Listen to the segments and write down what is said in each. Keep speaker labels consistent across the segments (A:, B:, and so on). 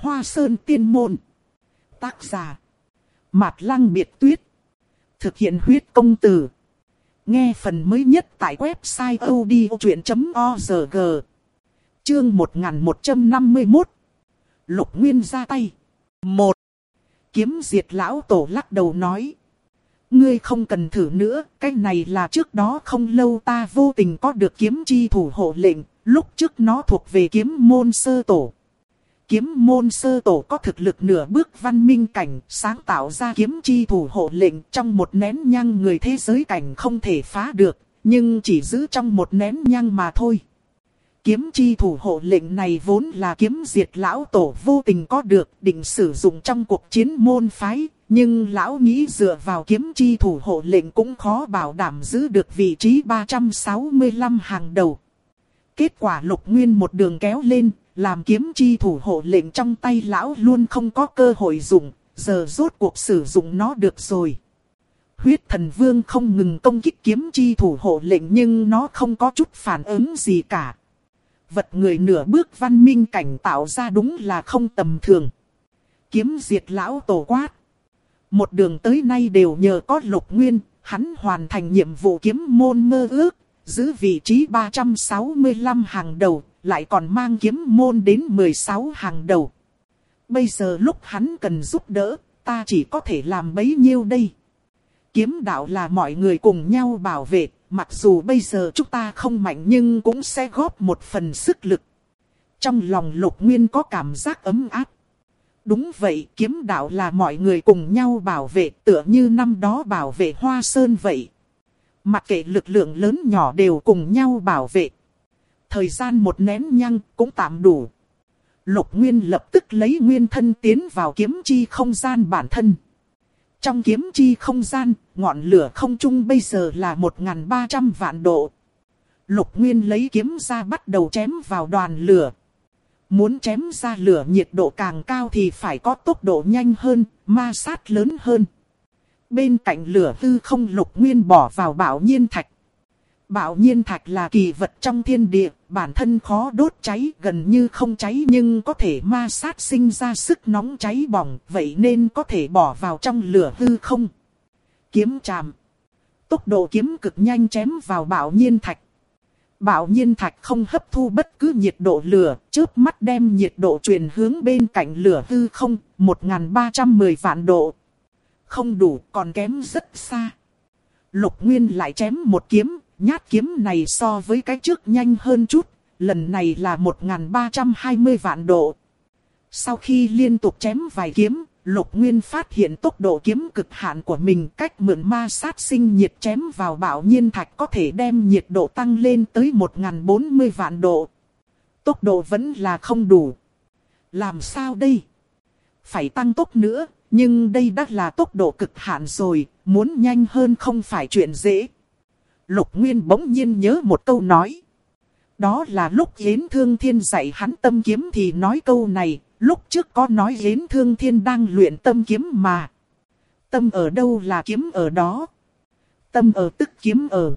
A: Hoa Sơn Tiên Môn. Tác giả Mạt Lăng Biệt Tuyết. Thực hiện huyết công từ. Nghe phần mới nhất tại website odchuyện.org. Chương 1151. Lục Nguyên ra tay. 1. Kiếm Diệt lão tổ lắc đầu nói: ngươi không cần thử nữa, cái này là trước đó không lâu ta vô tình có được kiếm chi thủ hộ lệnh, lúc trước nó thuộc về kiếm môn sơ tổ. Kiếm môn sơ tổ có thực lực nửa bước văn minh cảnh, sáng tạo ra kiếm chi thủ hộ lệnh trong một nén nhang người thế giới cảnh không thể phá được, nhưng chỉ giữ trong một nén nhang mà thôi. Kiếm chi thủ hộ lệnh này vốn là kiếm diệt lão tổ vô tình có được, định sử dụng trong cuộc chiến môn phái, nhưng lão nghĩ dựa vào kiếm chi thủ hộ lệnh cũng khó bảo đảm giữ được vị trí 365 hàng đầu. Kết quả Lục Nguyên một đường kéo lên, làm kiếm chi thủ hộ lệnh trong tay lão luôn không có cơ hội dùng, giờ rốt cuộc sử dụng nó được rồi. Huyết Thần Vương không ngừng công kích kiếm chi thủ hộ lệnh nhưng nó không có chút phản ứng gì cả. Vật người nửa bước văn minh cảnh tạo ra đúng là không tầm thường. Kiếm diệt lão tổ quát. Một đường tới nay đều nhờ có Lục Nguyên, hắn hoàn thành nhiệm vụ kiếm môn mơ ước, giữ vị trí 365 hàng đầu, lại còn mang kiếm môn đến 16 hàng đầu. Bây giờ lúc hắn cần giúp đỡ, ta chỉ có thể làm bấy nhiêu đây. Kiếm đạo là mọi người cùng nhau bảo vệ, mặc dù bây giờ chúng ta không mạnh nhưng cũng sẽ góp một phần sức lực. Trong lòng Lục Nguyên có cảm giác ấm áp. Đúng vậy, kiếm đạo là mọi người cùng nhau bảo vệ, tựa như năm đó bảo vệ Hoa Sơn vậy. Mặc kệ lực lượng lớn nhỏ đều cùng nhau bảo vệ. Thời gian một nén nhang cũng tạm đủ. Lục Nguyên lập tức lấy nguyên thân tiến vào kiếm chi không gian bản thân. Trong kiếm chi không gian, ngọn lửa không trung bây giờ là 1.300 vạn độ. Lục Nguyên lấy kiếm ra bắt đầu chém vào đoàn lửa. Muốn chém ra lửa nhiệt độ càng cao thì phải có tốc độ nhanh hơn, ma sát lớn hơn. Bên cạnh lửa hư không Lục Nguyên bỏ vào Bảo Nhiên Thạch. Bảo Nhiên Thạch là kỳ vật trong thiên địa, bản thân khó đốt cháy, gần như không cháy nhưng có thể ma sát sinh ra sức nóng cháy bỏng, vậy nên có thể bỏ vào trong lửa hư không. Kiếm chạm. Tốc độ kiếm cực nhanh chém vào Bảo Nhiên Thạch. Bảo Nhiên Thạch không hấp thu bất cứ nhiệt độ lửa, chớp mắt đem nhiệt độ truyền hướng bên cạnh lửa hư không, 1.310 vạn độ. Không đủ, còn kém rất xa. Lục Nguyên lại chém một kiếm, nhát kiếm này so với cái trước nhanh hơn chút, lần này là 1.320 vạn độ. Sau khi liên tục chém vài kiếm, Lục Nguyên phát hiện tốc độ kiếm cực hạn của mình, cách mượn ma sát sinh nhiệt chém vào Bảo Nhiên Thạch có thể đem nhiệt độ tăng lên tới 1.040 vạn độ. Tốc độ vẫn là không đủ. Làm sao đây? Phải tăng tốc nữa, nhưng đây đã là tốc độ cực hạn rồi, muốn nhanh hơn không phải chuyện dễ. Lục Nguyên bỗng nhiên nhớ một câu nói. Đó là lúc Yến Thương Thiên dạy hắn tâm kiếm thì nói câu này. Lúc trước có nói Yến Thương Thiên đang luyện tâm kiếm mà. Tâm ở đâu là kiếm ở đó. Tâm ở tức kiếm ở.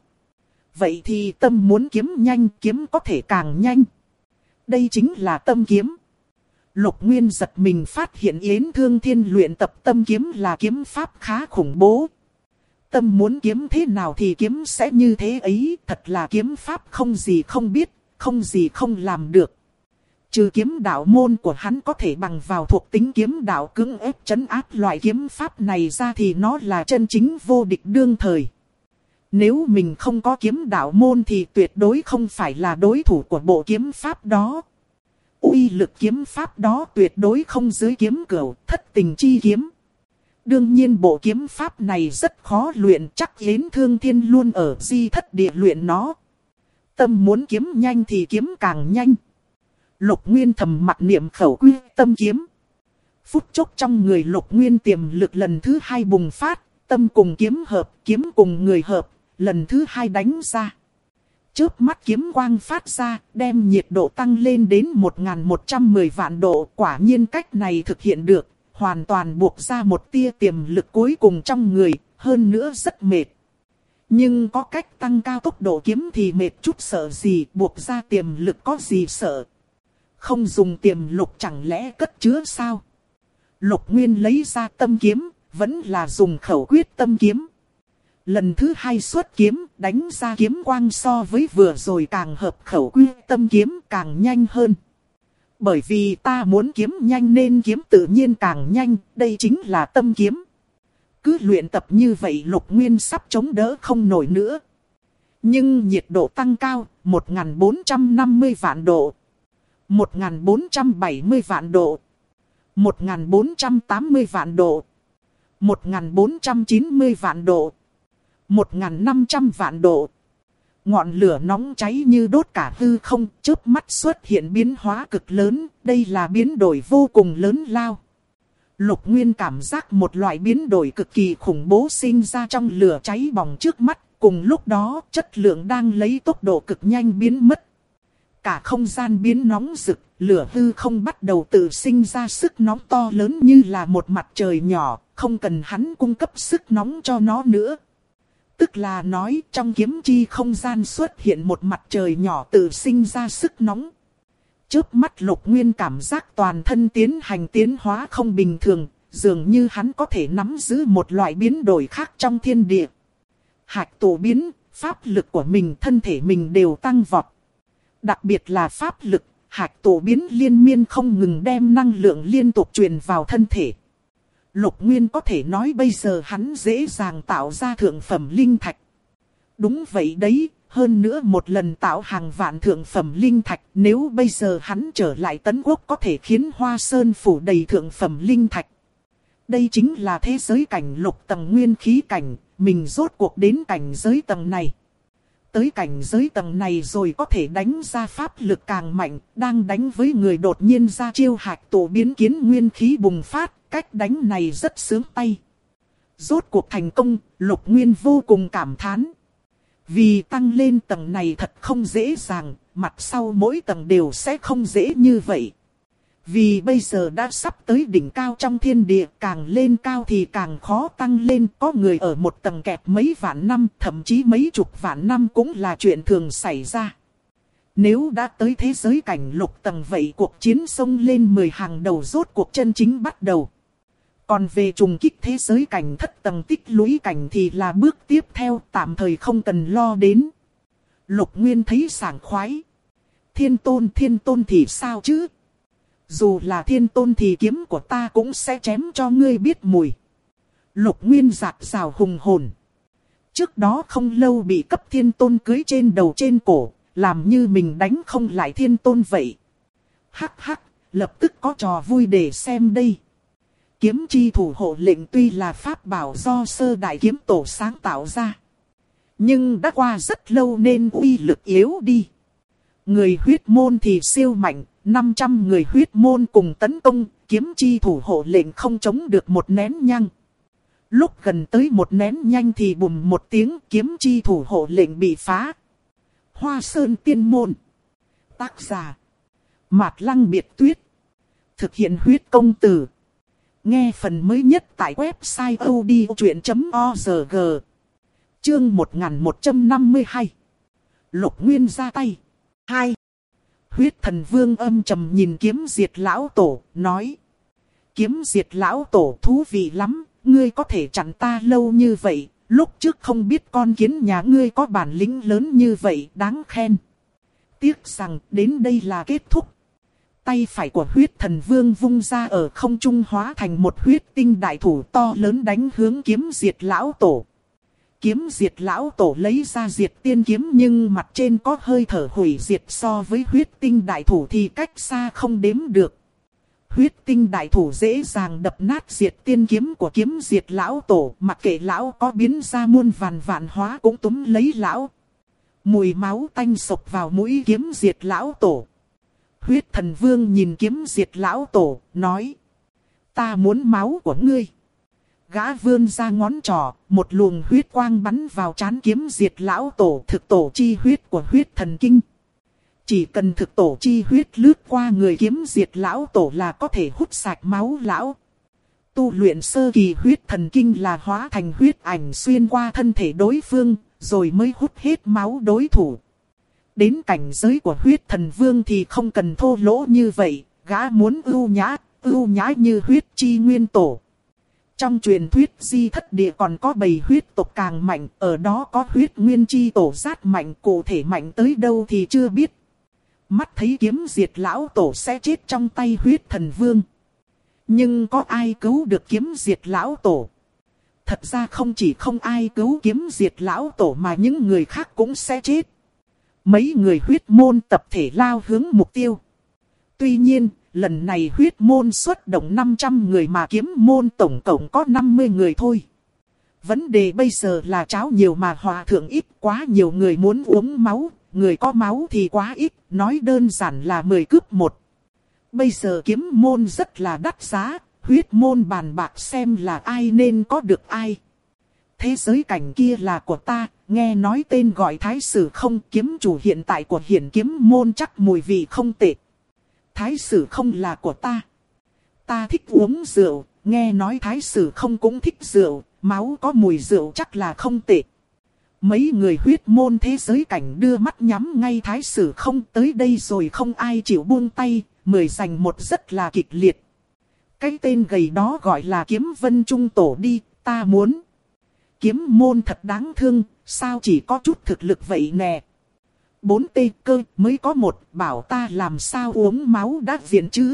A: Vậy thì tâm muốn kiếm nhanh, kiếm có thể càng nhanh. Đây chính là tâm kiếm. Lục Nguyên giật mình phát hiện Yến Thương Thiên luyện tập tâm kiếm là kiếm pháp khá khủng bố. Tâm muốn kiếm thế nào thì kiếm sẽ như thế ấy, thật là kiếm pháp không gì không biết, không gì không làm được. Trừ kiếm đạo môn của hắn có thể bằng vào thuộc tính kiếm đạo cưỡng ép trấn áp loại kiếm pháp này ra thì nó là chân chính vô địch đương thời. Nếu mình không có kiếm đạo môn thì tuyệt đối không phải là đối thủ của bộ kiếm pháp đó. Uy lực kiếm pháp đó tuyệt đối không dưới kiếm cửu, thất tình chi kiếm. Đương nhiên bộ kiếm pháp này rất khó luyện, chắc Yến Thương Thiên luôn ở Di Thất Địa luyện nó. Tâm muốn kiếm nhanh thì kiếm càng nhanh. Lục Nguyên thầm mặc niệm khẩu quy tâm kiếm. Phút chốc trong người Lục Nguyên tiềm lực lần thứ hai bùng phát, tâm cùng kiếm hợp, kiếm cùng người hợp, lần thứ hai đánh ra. Chớp mắt kiếm quang phát ra, đem nhiệt độ tăng lên đến 1.110 vạn độ, quả nhiên cách này thực hiện được, hoàn toàn buộc ra một tia tiềm lực cuối cùng trong người, hơn nữa rất mệt. Nhưng có cách tăng cao tốc độ kiếm thì mệt chút sợ gì, buộc ra tiềm lực có gì sợ. Không dùng tiềm lục chẳng lẽ cất chứa sao? Lục Nguyên lấy ra tâm kiếm, vẫn là dùng khẩu quyết tâm kiếm. Lần thứ hai xuất kiếm, đánh ra kiếm quang so với vừa rồi càng hợp khẩu quyết tâm kiếm càng nhanh hơn. Bởi vì ta muốn kiếm nhanh nên kiếm tự nhiên càng nhanh, đây chính là tâm kiếm. Cứ luyện tập như vậy Lục Nguyên sắp chống đỡ không nổi nữa. Nhưng nhiệt độ tăng cao, 1450 vạn độ, 1470 vạn độ, 1480 vạn độ, 1490 vạn độ, 1500 vạn độ. Ngọn lửa nóng cháy như đốt cả hư không, chớp mắt xuất hiện biến hóa cực lớn, đây là biến đổi vô cùng lớn lao. Lục Nguyên cảm giác một loại biến đổi cực kỳ khủng bố sinh ra trong lửa cháy bỏng trước mắt, cùng lúc đó chất lượng đang lấy tốc độ cực nhanh biến mất. Cả không gian biến nóng rực, lửa hư không bắt đầu tự sinh ra sức nóng to lớn như là một mặt trời nhỏ, không cần hắn cung cấp sức nóng cho nó nữa. Tức là nói trong kiếm chi không gian xuất hiện một mặt trời nhỏ tự sinh ra sức nóng. Chớp mắt Lục Nguyên cảm giác toàn thân tiến hóa không bình thường, dường như hắn có thể nắm giữ một loại biến đổi khác trong thiên địa. Hạch tổ biến, pháp lực của mình, thân thể mình đều tăng vọt. Đặc biệt là pháp lực, hạch tổ biến liên miên không ngừng đem năng lượng liên tục truyền vào thân thể. Lục Nguyên có thể nói bây giờ hắn dễ dàng tạo ra thượng phẩm linh thạch. Đúng vậy đấy, hơn nữa một lần tạo hàng vạn thượng phẩm linh thạch, nếu bây giờ hắn trở lại Tấn Quốc có thể khiến Hoa Sơn phủ đầy thượng phẩm linh thạch. Đây chính là thế giới cảnh lục tầng nguyên khí cảnh, mình rốt cuộc đến cảnh giới tầng này. Tới cảnh giới tầng này rồi có thể đánh ra pháp lực càng mạnh, đang đánh với người đột nhiên ra chiêu hạch tổ biến kiến nguyên khí bùng phát, cách đánh này rất sướng tay. Rốt cuộc thành công, Lục Nguyên vô cùng cảm thán. Vì tăng lên tầng này thật không dễ dàng, mặt sau mỗi tầng đều sẽ không dễ như vậy. Vì bây giờ đã sắp tới đỉnh cao trong thiên địa, càng lên cao thì càng khó tăng lên. Có người ở một tầng kẹt mấy vạn năm, thậm chí mấy chục vạn năm cũng là chuyện thường xảy ra. Nếu đã tới thế giới cảnh lục tầng vậy cuộc chiến xông lên 10 hàng đầu rốt cuộc chân chính bắt đầu. Còn về trùng kích thế giới cảnh thất tầng tích lũy cảnh thì là bước tiếp theo, tạm thời không cần lo đến. Lục Nguyên thấy sảng khoái. Thiên tôn thì sao chứ? Dù là thiên tôn thì kiếm của ta cũng sẽ chém cho ngươi biết mùi. Lục Nguyên giạt rào hùng hồn. Trước đó không lâu bị cấp thiên tôn cưới trên đầu trên cổ, làm như mình đánh không lại thiên tôn vậy. Hắc hắc, lập tức có trò vui để xem đây. Kiếm chi thủ hộ lệnh tuy là pháp bảo do sơ đại kiếm tổ sáng tạo ra, nhưng đã qua rất lâu nên uy lực yếu đi. Người huyết môn thì siêu mạnh, 500 người huyết môn cùng tấn công, kiếm chi thủ hộ lệnh không chống được một nén nhang. Lúc gần tới một nén nhang thì bùm một tiếng, kiếm chi thủ hộ lệnh bị phá. Hoa Sơn Tiên Môn. Tác giả Mạt Lăng Biệt Tuyết. Thực hiện huyết công từ. Nghe phần mới nhất tại website odchuyện.org. Chương 1152. Lục Nguyên ra tay. 2. Huyết Thần Vương âm trầm nhìn Kiếm Diệt Lão Tổ, nói. Kiếm Diệt Lão Tổ thú vị lắm, ngươi có thể chặn ta lâu như vậy, lúc trước không biết con kiến nhà ngươi có bản lĩnh lớn như vậy, đáng khen. Tiếc rằng đến đây là kết thúc. Tay phải của Huyết Thần Vương vung ra ở không trung hóa thành một huyết tinh đại thủ to lớn đánh hướng Kiếm Diệt Lão Tổ. Kiếm Diệt Lão Tổ lấy ra diệt tiên kiếm nhưng mặt trên có hơi thở hủy diệt, so với huyết tinh đại thủ thì cách xa không đếm được. Huyết tinh đại thủ dễ dàng đập nát diệt tiên kiếm của Kiếm Diệt Lão Tổ, mặc kệ lão có biến ra muôn vạn hóa cũng túm lấy lão. Mùi máu tanh sộc vào mũi Kiếm Diệt Lão Tổ. Huyết Thần Vương nhìn Kiếm Diệt Lão Tổ, nói. Ta muốn máu của ngươi. Gã vươn ra ngón trỏ, một luồng huyết quang bắn vào trán Kiếm Diệt Lão Tổ, thực tổ chi huyết của Huyết Thần Kinh. Chỉ cần thực tổ chi huyết lướt qua người Kiếm Diệt Lão Tổ là có thể hút sạch máu lão. Tu luyện sơ kỳ Huyết Thần Kinh là hóa thành huyết ảnh xuyên qua thân thể đối phương, rồi mới hút hết máu đối thủ. Đến cảnh giới của huyết thần vương thì không cần thô lỗ như vậy, gã muốn ưu nhã như huyết chi nguyên tổ. Trong truyền thuyết Di Thất Địa còn có bầy huyết tộc càng mạnh, ở đó có huyết nguyên chi tổ sát mạnh, cụ thể mạnh tới đâu thì chưa biết. Mắt thấy kiếm diệt lão tổ sẽ chết trong tay huyết thần vương. Nhưng có ai cứu được kiếm diệt lão tổ? Thật ra không chỉ không ai cứu kiếm diệt lão tổ mà những người khác cũng sẽ chết. Mấy người huyết môn tập thể lao hướng mục tiêu. Tuy nhiên, lần này huyết môn xuất động 500 người mà kiếm môn tổng cộng có 50 người thôi. Vấn đề bây giờ là cháo nhiều mà hòa thượng ít, quá nhiều người muốn uống máu, người có máu thì quá ít, nói đơn giản là 10 cướp 1. Bây giờ kiếm môn rất là đắt giá, huyết môn bàn bạc xem là ai nên có được ai. Thế giới cảnh kia là của ta, nghe nói tên gọi Thái Sử Không, kiếm chủ hiện tại của Hiển Kiếm môn chắc mùi vị không tệ. Thái Sử Không là của ta. Ta thích uống rượu, nghe nói Thái Sử Không cũng thích rượu, máu có mùi rượu chắc là không tệ. Mấy người huyết môn thế giới cảnh đưa mắt nhắm ngay Thái Sử Không, tới đây rồi không ai chịu buông tay, 10 giành 1 rất là kịch liệt. Cái tên gầy đó gọi là Kiếm Vân Trung Tổ đi, ta muốn. Kiếm môn thật đáng thương, sao chỉ có chút thực lực vậy nè. 4T cơ mới có 1, bảo ta làm sao uống máu đã viện chứ.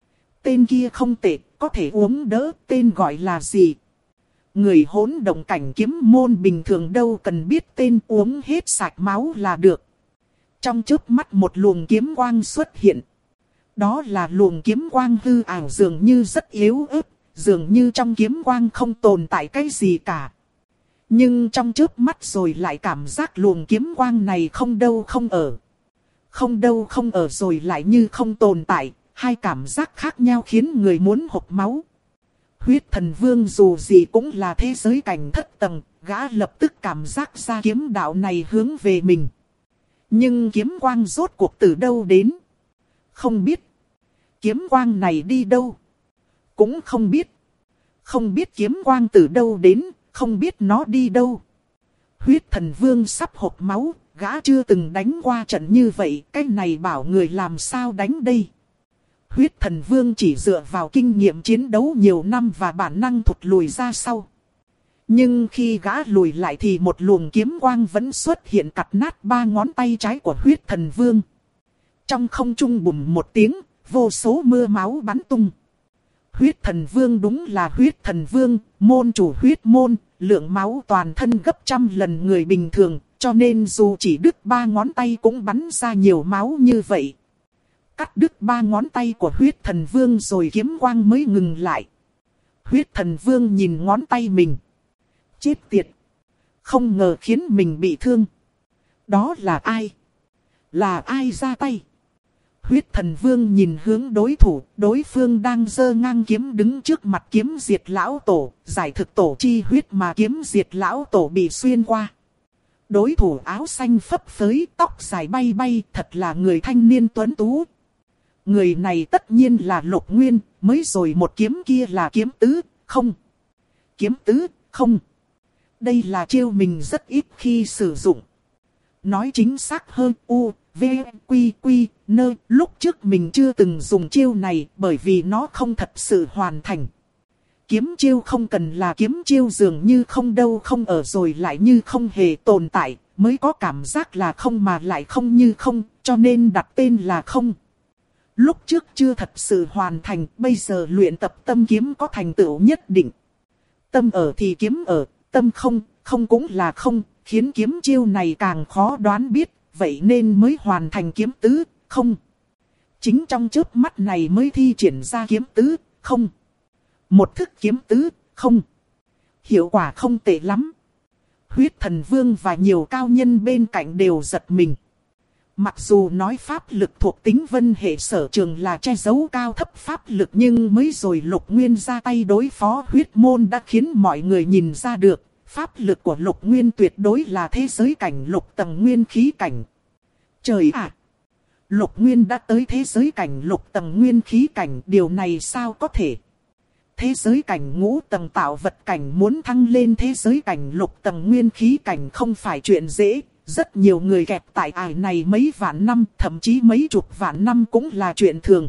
A: Tên kia không tệ, có thể uống đỡ, tên gọi là gì? Người hỗn động cảnh kiếm môn bình thường đâu cần biết tên, uống hết sạch máu là được. Trong chớp mắt một luồng kiếm quang xuất hiện. Đó là luồng kiếm quang hư ảo dường như rất yếu ớt, dường như trong kiếm quang không tồn tại cái gì cả. Nhưng trong chớp mắt rồi lại cảm giác luồng kiếm quang này không đâu không ở. Không đâu không ở rồi lại như không tồn tại, hai cảm giác khác nhau khiến người muốn hộc máu. Huyết thần vương dù gì cũng là thế giới cảnh thất tầng, gã lập tức cảm giác ra kiếm đạo này hướng về mình. Nhưng kiếm quang rốt cuộc từ đâu đến? Không biết. Kiếm quang này đi đâu? Cũng không biết. Không biết kiếm quang từ đâu đến, không biết nó đi đâu. Huyết thần vương sắp hộc máu, gã chưa từng đánh qua trận như vậy, cái này bảo người làm sao đánh đây? Huyết thần vương chỉ dựa vào kinh nghiệm chiến đấu nhiều năm và bản năng thụt lùi ra sau. Nhưng khi gã lùi lại thì một luồng kiếm quang vẫn xuất hiện cắt nát 3 ngón tay trái của huyết thần vương. Trong không trung bùm một tiếng, vô số mưa máu bắn tung. Huyết thần vương đúng là huyết thần vương, môn chủ huyết môn, lượng máu toàn thân gấp trăm lần người bình thường, cho nên dù chỉ đứt 3 ngón tay cũng bắn ra nhiều máu như vậy. Cắt đứt 3 ngón tay của huyết thần vương rồi kiếm quang mới ngừng lại. Huyết thần vương nhìn ngón tay mình. Chết tiệt! Không ngờ khiến mình bị thương. Đó là ai? Là ai ra tay? Huyết thần vương nhìn hướng đối thủ, đối phương đang giơ ngang kiếm đứng trước mặt kiếm diệt lão tổ, giải thực tổ chi huyết mà kiếm diệt lão tổ bị xuyên qua. Đối thủ áo xanh phấp phới, tóc dài bay bay, thật là người thanh niên tuấn tú. Người này tất nhiên là Lục Nguyên, mới rồi một kiếm kia là kiếm tứ, không. Kiếm tứ, không. Đây là chiêu mình rất ít khi sử dụng. Nói chính xác hơn, V, Quy, Nơ, lúc trước mình chưa từng dùng chiêu này bởi vì nó không thật sự hoàn thành. Kiếm chiêu không cần là kiếm chiêu dường như không đâu không ở rồi lại như không hề tồn tại, mới có cảm giác là không mà lại không như không, cho nên đặt tên là không. Lúc trước chưa thật sự hoàn thành, bây giờ luyện tập tâm kiếm có thành tựu nhất định. Tâm ở thì kiếm ở, tâm không, không cũng là không, khiến kiếm chiêu này càng khó đoán biết, vậy nên mới hoàn thành kiếm tứ, không. Chính trong chớp mắt này mới thi triển ra kiếm tứ, không. Một thức kiếm tứ, không. Hiệu quả không tệ lắm. Huyết thần vương và nhiều cao nhân bên cạnh đều giật mình. Mặc dù nói pháp lực thuộc tính vân hệ sở trường là che giấu cao thấp pháp lực, nhưng mới rồi Lục Nguyên ra tay đối phó huyết môn đã khiến mọi người nhìn ra được. Pháp lực của Lục Nguyên tuyệt đối là thế giới cảnh lục tầng nguyên khí cảnh. Trời ạ! Lục Nguyên đã tới thế giới cảnh lục tầng nguyên khí cảnh, điều này sao có thể? Thế giới cảnh ngũ tầng tạo vật cảnh muốn thăng lên thế giới cảnh lục tầng nguyên khí cảnh không phải chuyện dễ, rất nhiều người kẹt tại ải này mấy vạn năm, thậm chí mấy chục vạn năm cũng là chuyện thường.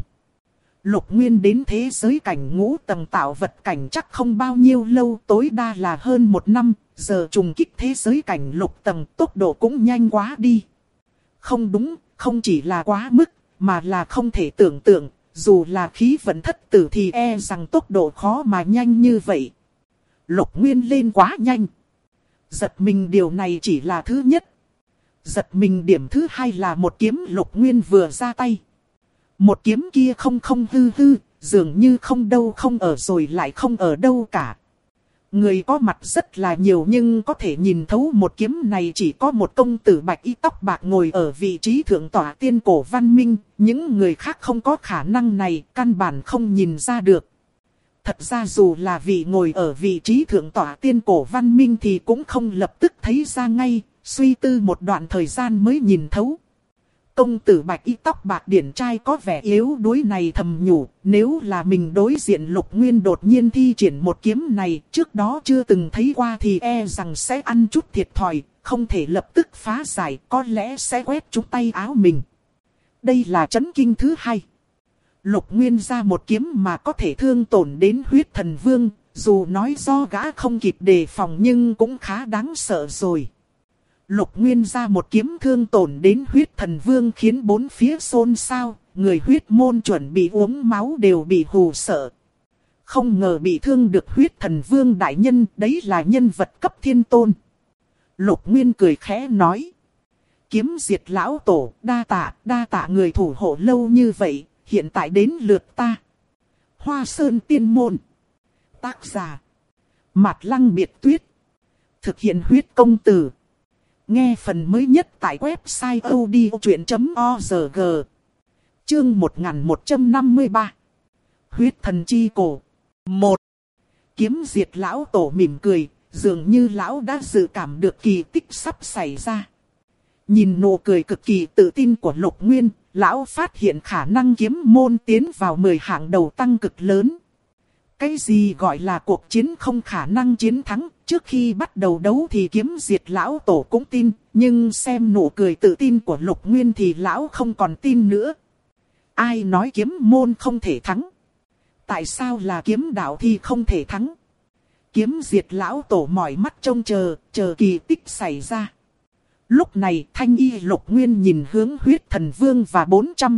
A: Lục Nguyên đến thế giới cảnh ngũ tầng tạo vật cảnh chắc không bao nhiêu lâu, tối đa là hơn 1 năm, giờ trùng kích thế giới cảnh lục tầng tốc độ cũng nhanh quá đi. Không đúng, không chỉ là quá mức, mà là không thể tưởng tượng, dù là khí vận thất tử thì e rằng tốc độ khó mà nhanh như vậy. Lục Nguyên lên quá nhanh. Giật mình điều này chỉ là thứ nhất. Giật mình điểm thứ hai là một kiếm Lục Nguyên vừa ra tay. Một kiếm kia không hư hư, dường như không đâu không ở rồi lại không ở đâu cả. Người có mặt rất là nhiều nhưng có thể nhìn thấu một kiếm này chỉ có một công tử bạch y tóc bạc ngồi ở vị trí thượng tọa tiên cổ văn minh. Những người khác không có khả năng này, căn bản không nhìn ra được. Thật ra dù là vị ngồi ở vị trí thượng tọa tiên cổ văn minh thì cũng không lập tức thấy ra ngay, suy tư một đoạn thời gian mới nhìn thấu. Công tử bạch y tóc bạc điển trai có vẻ yếu đuối này thầm nhủ, nếu là mình đối diện Lục Nguyên đột nhiên thi triển một kiếm này, trước đó chưa từng thấy qua thì e rằng sẽ ăn chút thiệt thòi, không thể lập tức phá giải, có lẽ sẽ quét trúng tay áo mình. Đây là chấn kinh thứ hai. Lục Nguyên ra một kiếm mà có thể thương tổn đến huyết thần vương, dù nói do gã không kịp đề phòng nhưng cũng khá đáng sợ rồi. Lục Nguyên ra một kiếm thương tổn đến huyết thần vương khiến bốn phía xôn xao, người huyết môn chuẩn bị uống máu đều bị hù sợ. Không ngờ bị thương được huyết thần vương đại nhân, đấy là nhân vật cấp thiên tôn. Lục Nguyên cười khẽ nói. Kiếm diệt lão tổ, đa tạ người thủ hộ lâu như vậy, hiện tại đến lượt ta. Hoa Sơn Tiên Môn. Tác giả. Mạt Lăng Biệt Tuyết. Thực hiện huyết công từ. Nghe phần mới nhất tại website odchuyện.org. Chương 1153. Huyết thần chi cổ. 1. Kiếm diệt lão tổ mỉm cười, dường như lão đã dự cảm được kỳ tích sắp xảy ra. Nhìn nụ cười cực kỳ tự tin của Lục Nguyên, lão phát hiện khả năng kiếm môn tiến vào 10 hạng đầu tăng cực lớn. Cái gì gọi là cuộc chiến không khả năng chiến thắng, trước khi bắt đầu đấu thì kiếm diệt lão tổ cũng tin, nhưng xem nụ cười tự tin của Lục Nguyên thì lão không còn tin nữa. Ai nói kiếm môn không thể thắng? Tại sao là kiếm đạo thì không thể thắng? Kiếm diệt lão tổ mỏi mắt trông chờ kỳ tích xảy ra. Lúc này Thanh Y Lục Nguyên nhìn hướng huyết thần vương và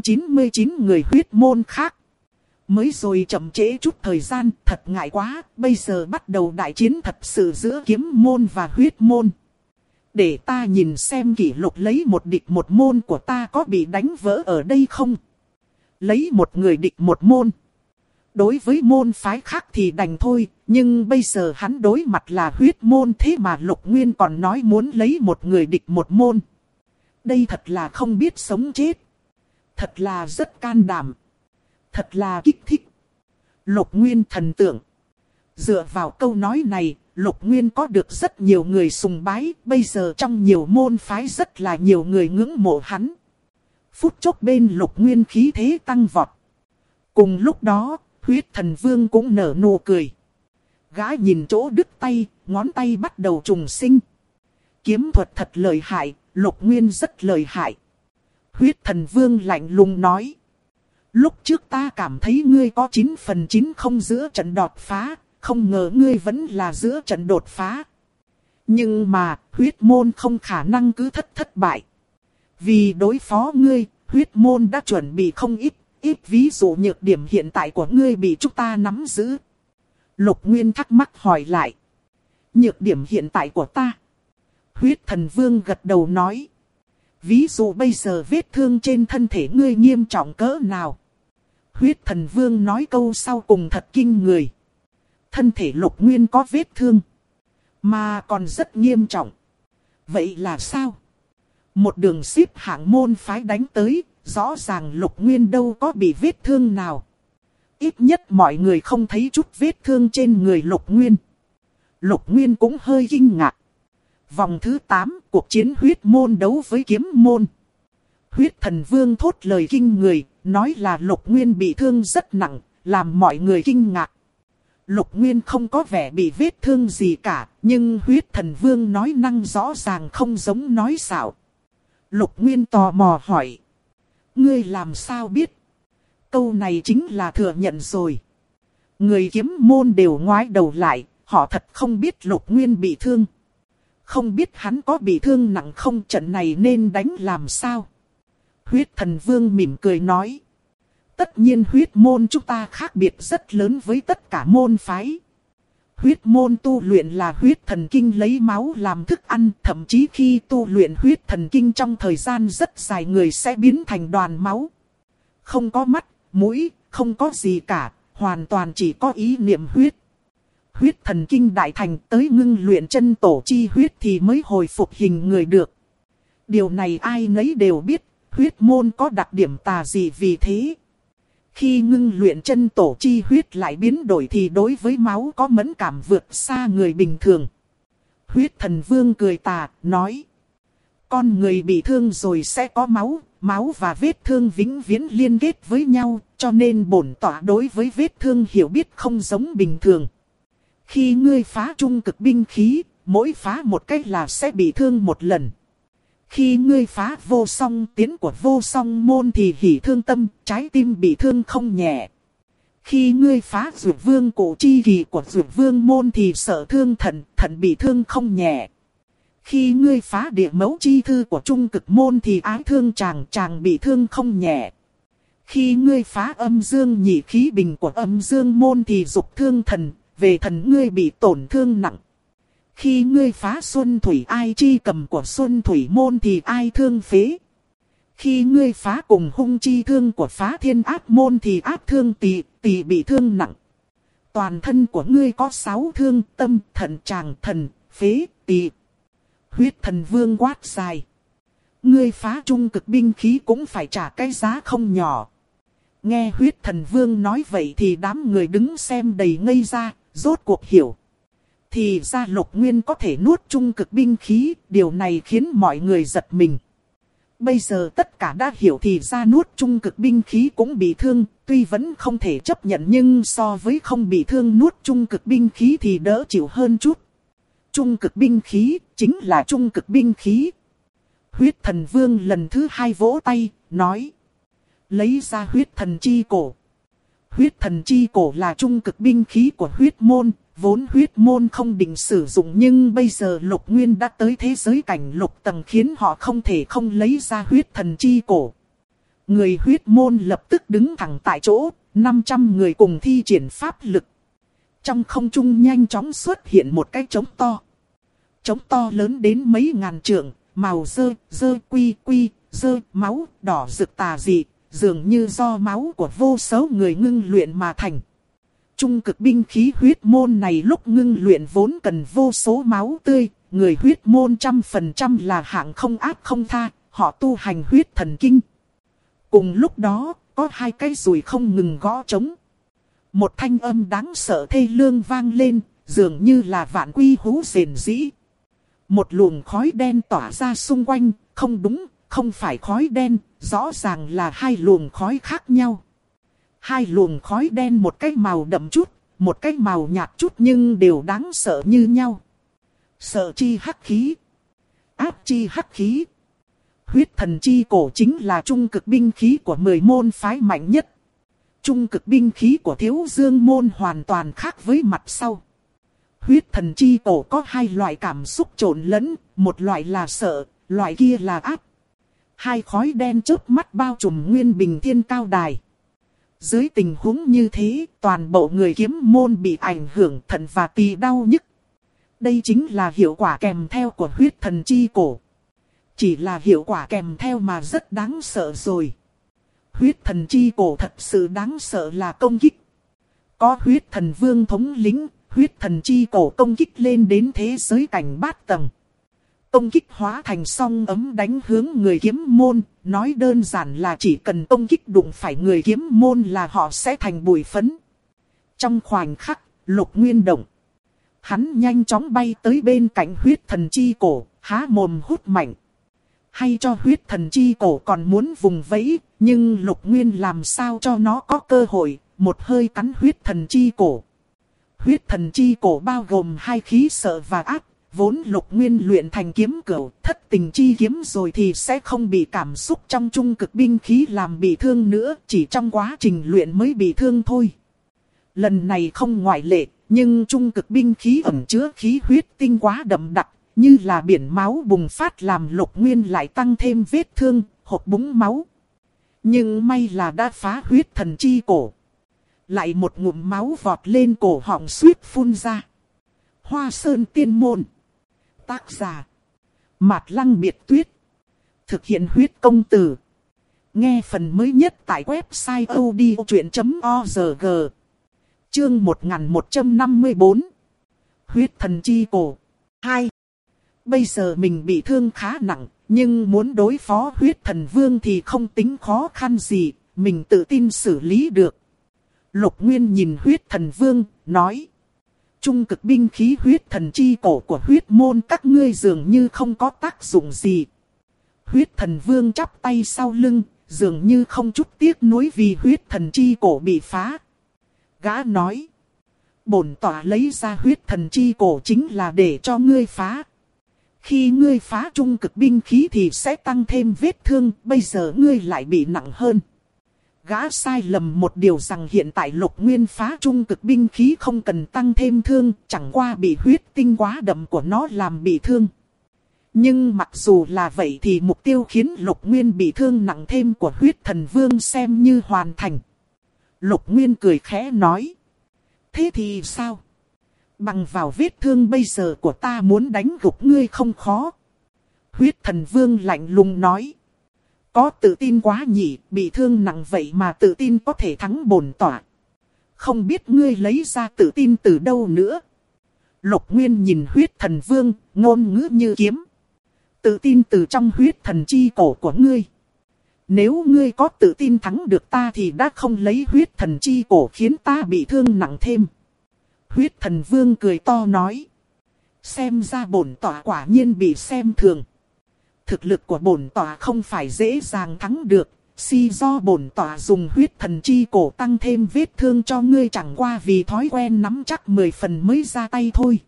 A: 499 người huyết môn khác. Mới rồi chậm trễ chút thời gian, thật ngại quá, bây giờ bắt đầu đại chiến thật sự giữa kiếm môn và huyết môn. Để ta nhìn xem kỷ lục lấy một địch một môn của ta có bị đánh vỡ ở đây không? Lấy một người địch một môn. Đối với môn phái khác thì đành thôi, nhưng bây giờ hắn đối mặt là huyết môn thế mà Lục Nguyên còn nói muốn lấy một người địch một môn. Đây thật là không biết sống chết. Thật là rất can đảm. Thật là kích thích. Lục Nguyên thần tượng. Dựa vào câu nói này, Lục Nguyên có được rất nhiều người sùng bái, bây giờ trong nhiều môn phái rất là nhiều người ngưỡng mộ hắn. Phút chốc bên Lục Nguyên khí thế tăng vọt. Cùng lúc đó, huyết thần vương cũng nở nụ cười. Gã nhìn chỗ đứt tay, ngón tay bắt đầu trùng sinh. Kiếm thuật thật lợi hại, Lục Nguyên rất lợi hại. Huyết thần vương lạnh lùng nói. Lúc trước ta cảm thấy ngươi có 9/9 không giữa trận đột phá, không ngờ ngươi vẫn là giữa trận đột phá. Nhưng mà, huyết môn không khả năng cứ thất bại. Vì đối phó ngươi, huyết môn đã chuẩn bị không ít ví dụ nhược điểm hiện tại của ngươi bị chúng ta nắm giữ. Lục Nguyên thắc mắc hỏi lại. Nhược điểm hiện tại của ta? Huyết thần vương gật đầu nói. Ví dụ bây giờ vết thương trên thân thể ngươi nghiêm trọng cỡ nào? Huyết thần vương nói câu sau cùng thật kinh người. Thân thể Lục Nguyên có vết thương, mà còn rất nghiêm trọng. Vậy là sao? Một đường xếp hạng môn phái đánh tới, rõ ràng Lục Nguyên đâu có bị vết thương nào. Ít nhất mọi người không thấy chút vết thương trên người Lục Nguyên. Lục Nguyên cũng hơi kinh ngạc. Vòng thứ 8, cuộc chiến huyết môn đấu với kiếm môn. Huyết thần vương thốt lời kinh người, nói là Lục Nguyên bị thương rất nặng, làm mọi người kinh ngạc. Lục Nguyên không có vẻ bị vết thương gì cả, nhưng huyết thần vương nói năng rõ ràng không giống nói xạo. Lục Nguyên tò mò hỏi. Ngươi làm sao biết? Câu này chính là thừa nhận rồi. Người kiếm môn đều ngoái đầu lại, họ thật không biết Lục Nguyên bị thương. Không biết hắn có bị thương nặng không, trận này nên đánh làm sao? Huyết thần vương mỉm cười nói. Tất nhiên huyết môn chúng ta khác biệt rất lớn với tất cả môn phái. Huyết môn tu luyện là huyết thần kinh lấy máu làm thức ăn. Thậm chí khi tu luyện huyết thần kinh trong thời gian rất dài người sẽ biến thành đoàn máu. Không có mắt, mũi, không có gì cả, hoàn toàn chỉ có ý niệm huyết. Huyết thần kinh đại thành tới ngưng luyện chân tổ chi huyết thì mới hồi phục hình người được. Điều này ai nấy đều biết, huyết môn có đặc điểm tà dị vì thế. Khi ngưng luyện chân tổ chi huyết lại biến đổi thì đối với máu có mẫn cảm vượt xa người bình thường. Huyết thần vương cười tà, nói. Con người bị thương rồi sẽ có máu, máu và vết thương vĩnh viễn liên kết với nhau, cho nên bổn tọa đối với vết thương hiểu biết không giống bình thường. Khi ngươi phá trung cực binh khí, mỗi phá một cách là sẽ bị thương một lần. Khi ngươi phá vô song tiến của vô song môn thì hỉ thương tâm, trái tim bị thương không nhẹ. Khi ngươi phá dược vương cổ chi kỳ của dược vương môn thì sợ thương thận, thận bị thương không nhẹ. Khi ngươi phá địa mẫu chi thư của trung cực môn thì ái thương chàng, chàng bị thương không nhẹ. Khi ngươi phá âm dương nhị khí bình của âm dương môn thì dục thương thần, về thần ngươi bị tổn thương nặng. Khi ngươi phá xuân thủy ai chi cầm của xuân thủy môn thì ai thương phế. Khi ngươi phá cùng hung chi thương của phá thiên áp môn thì áp thương tỳ, tỳ bị thương nặng. Toàn thân của ngươi có 6 thương, tâm, thận, tràng, thần, phế, tỳ. Huyết thần vương quát dài. Ngươi phá trung cực binh khí cũng phải trả cái giá không nhỏ. Nghe huyết thần vương nói vậy thì đám người đứng xem đầy ngây ra, rốt cuộc hiểu. Thì ra Lục Nguyên có thể nuốt trung cực binh khí, điều này khiến mọi người giật mình. Bây giờ tất cả đã hiểu thì ra nuốt trung cực binh khí cũng bị thương, tuy vẫn không thể chấp nhận nhưng so với không bị thương nuốt trung cực binh khí thì đỡ chịu hơn chút. Trung cực binh khí, chính là trung cực binh khí. Huyết thần vương lần thứ 2 vỗ tay, nói. Lấy ra huyết thần chi cổ. Huyết thần chi cổ là trung cực binh khí của huyết môn, vốn huyết môn không định sử dụng nhưng bây giờ Lục Nguyên đã tới thế giới cảnh lục tầng khiến họ không thể không lấy ra huyết thần chi cổ. Người huyết môn lập tức đứng thẳng tại chỗ, 500 người cùng thi triển pháp lực. Trong không trung nhanh chóng xuất hiện một cái trống to. Trống to lớn đến mấy ngàn trượng, màu dơ quy, máu đỏ rực tà dị, dường như do máu của vô số người ngưng luyện mà thành. Trung cực binh khí huyết môn này lúc ngưng luyện vốn cần vô số máu tươi, người huyết môn 100% là hạng không ác không tha, họ tu hành huyết thần kinh. Cùng lúc đó, có 2 cái dùi không ngừng gõ trống. Một thanh âm đáng sợ thê lương vang lên, dường như là vạn quy hú rền rĩ. Một luồng khói đen tỏa ra xung quanh, không đúng, không phải khói đen, rõ ràng là 2 luồng khói khác nhau. 2 luồng khói đen một cái màu đậm chút, một cái màu nhạt chút nhưng đều đáng sợ như nhau. Sợ chi hắc khí, áp chi hắc khí. Huyết thần chi cổ chính là trung cực binh khí của 10 môn phái mạnh nhất. Trung cực binh khí của Thiếu Dương môn hoàn toàn khác với mặt sau. Huyết thần chi cổ có 2 loại cảm xúc trộn lẫn, một loại là sợ, loại kia là áp. 2 khói đen chớp mắt bao trùm nguyên bình thiên cao đài. Dưới tình huống như thế, toàn bộ người kiếm môn bị ảnh hưởng, thận và tỳ đau nhức. Đây chính là hiệu quả kèm theo của huyết thần chi cổ. Chỉ là hiệu quả kèm theo mà rất đáng sợ rồi. Huyết thần chi cổ thật sự đáng sợ là công kích. Có huyết thần vương thống lĩnh, huyết thần chi cổ công kích lên đến thế giới cảnh 8 tầng. Công kích hóa thành song ấm đánh hướng người kiếm môn, nói đơn giản là chỉ cần công kích đụng phải người kiếm môn là họ sẽ thành bụi phấn. Trong khoảnh khắc, Lục Nguyên động. Hắn nhanh chóng bay tới bên cạnh huyết thần chi cổ, há mồm hút mạnh. Hay cho huyết thần chi cổ còn muốn vùng vẫy, nhưng Lục Nguyên làm sao cho nó có cơ hội, một hơi cắn huyết thần chi cổ. huyết thần chi cổ bao gồm hai khí sợ và ác, vốn Lục Nguyên luyện thành kiếm cửu, thất tình chi kiếm rồi thì sẽ không bị cảm xúc trong trung cực binh khí làm bị thương nữa, chỉ trong quá trình luyện mới bị thương thôi. Lần này không ngoại lệ, nhưng trung cực binh khí ẩn chứa khí huyết tinh quá đậm đặc, như là biển máu bùng phát làm Lục Nguyên lại tăng thêm vết thương, hộc búng máu. Nhưng may là đã phá huyết thần chi cổ. Lại một ngụm máu vọt lên cổ họng suýt phun ra. Hoa Sơn Tiên Môn. Tác giả Mạt Lăng Biệt Tuyết. Thực hiện huyết công từ. Nghe phần mới nhất tại website odchuyện.org. Chương 1154. Huyết thần chi cổ 2. Bây giờ mình bị thương khá nặng, nhưng muốn đối phó huyết thần vương thì không tính khó khăn gì, mình tự tin xử lý được. Lục Nguyên nhìn huyết thần vương, nói. Trung cực binh khí huyết thần chi cổ của huyết môn các ngươi dường như không có tác dụng gì. Huyết thần vương chắp tay sau lưng, dường như không chút tiếc nuối vì huyết thần chi cổ bị phá. Gã nói. Bổn tọa lấy ra huyết thần chi cổ chính là để cho ngươi phá. Khi ngươi phá trung cực binh khí thì sẽ tăng thêm vết thương, bây giờ ngươi lại bị nặng hơn. Gã sai lầm một điều rằng hiện tại Lục Nguyên phá trung cực binh khí không cần tăng thêm thương, chẳng qua bị huyết tinh quá đậm của nó làm bị thương. Nhưng mặc dù là vậy thì mục tiêu khiến Lục Nguyên bị thương nặng thêm của huyết thần vương xem như hoàn thành. Lục Nguyên cười khẽ nói. Thế thì sao? Bằng vào vết thương bây giờ của ta muốn đánh gục ngươi không khó. Huyết thần vương lạnh lùng nói. Có tự tin quá nhỉ, bị thương nặng vậy mà tự tin có thể thắng bổn tọa. Không biết ngươi lấy ra tự tin từ đâu nữa. Lục Nguyên nhìn huyết thần vương, ngôn ngữ như kiếm. Tự tin từ trong huyết thần chi cổ của ngươi. Nếu ngươi có tự tin thắng được ta thì đã không lấy huyết thần chi cổ khiến ta bị thương nặng thêm. Huyết thần vương cười to nói. Xem ra bổn tọa quả nhiên bị xem thường. Thực lực của bổn tọa không phải dễ dàng thắng được. Do bổn tọa dùng huyết thần chi cổ tăng thêm vết thương cho ngươi chẳng qua vì thói quen nắm chắc 10 phần mới ra tay thôi.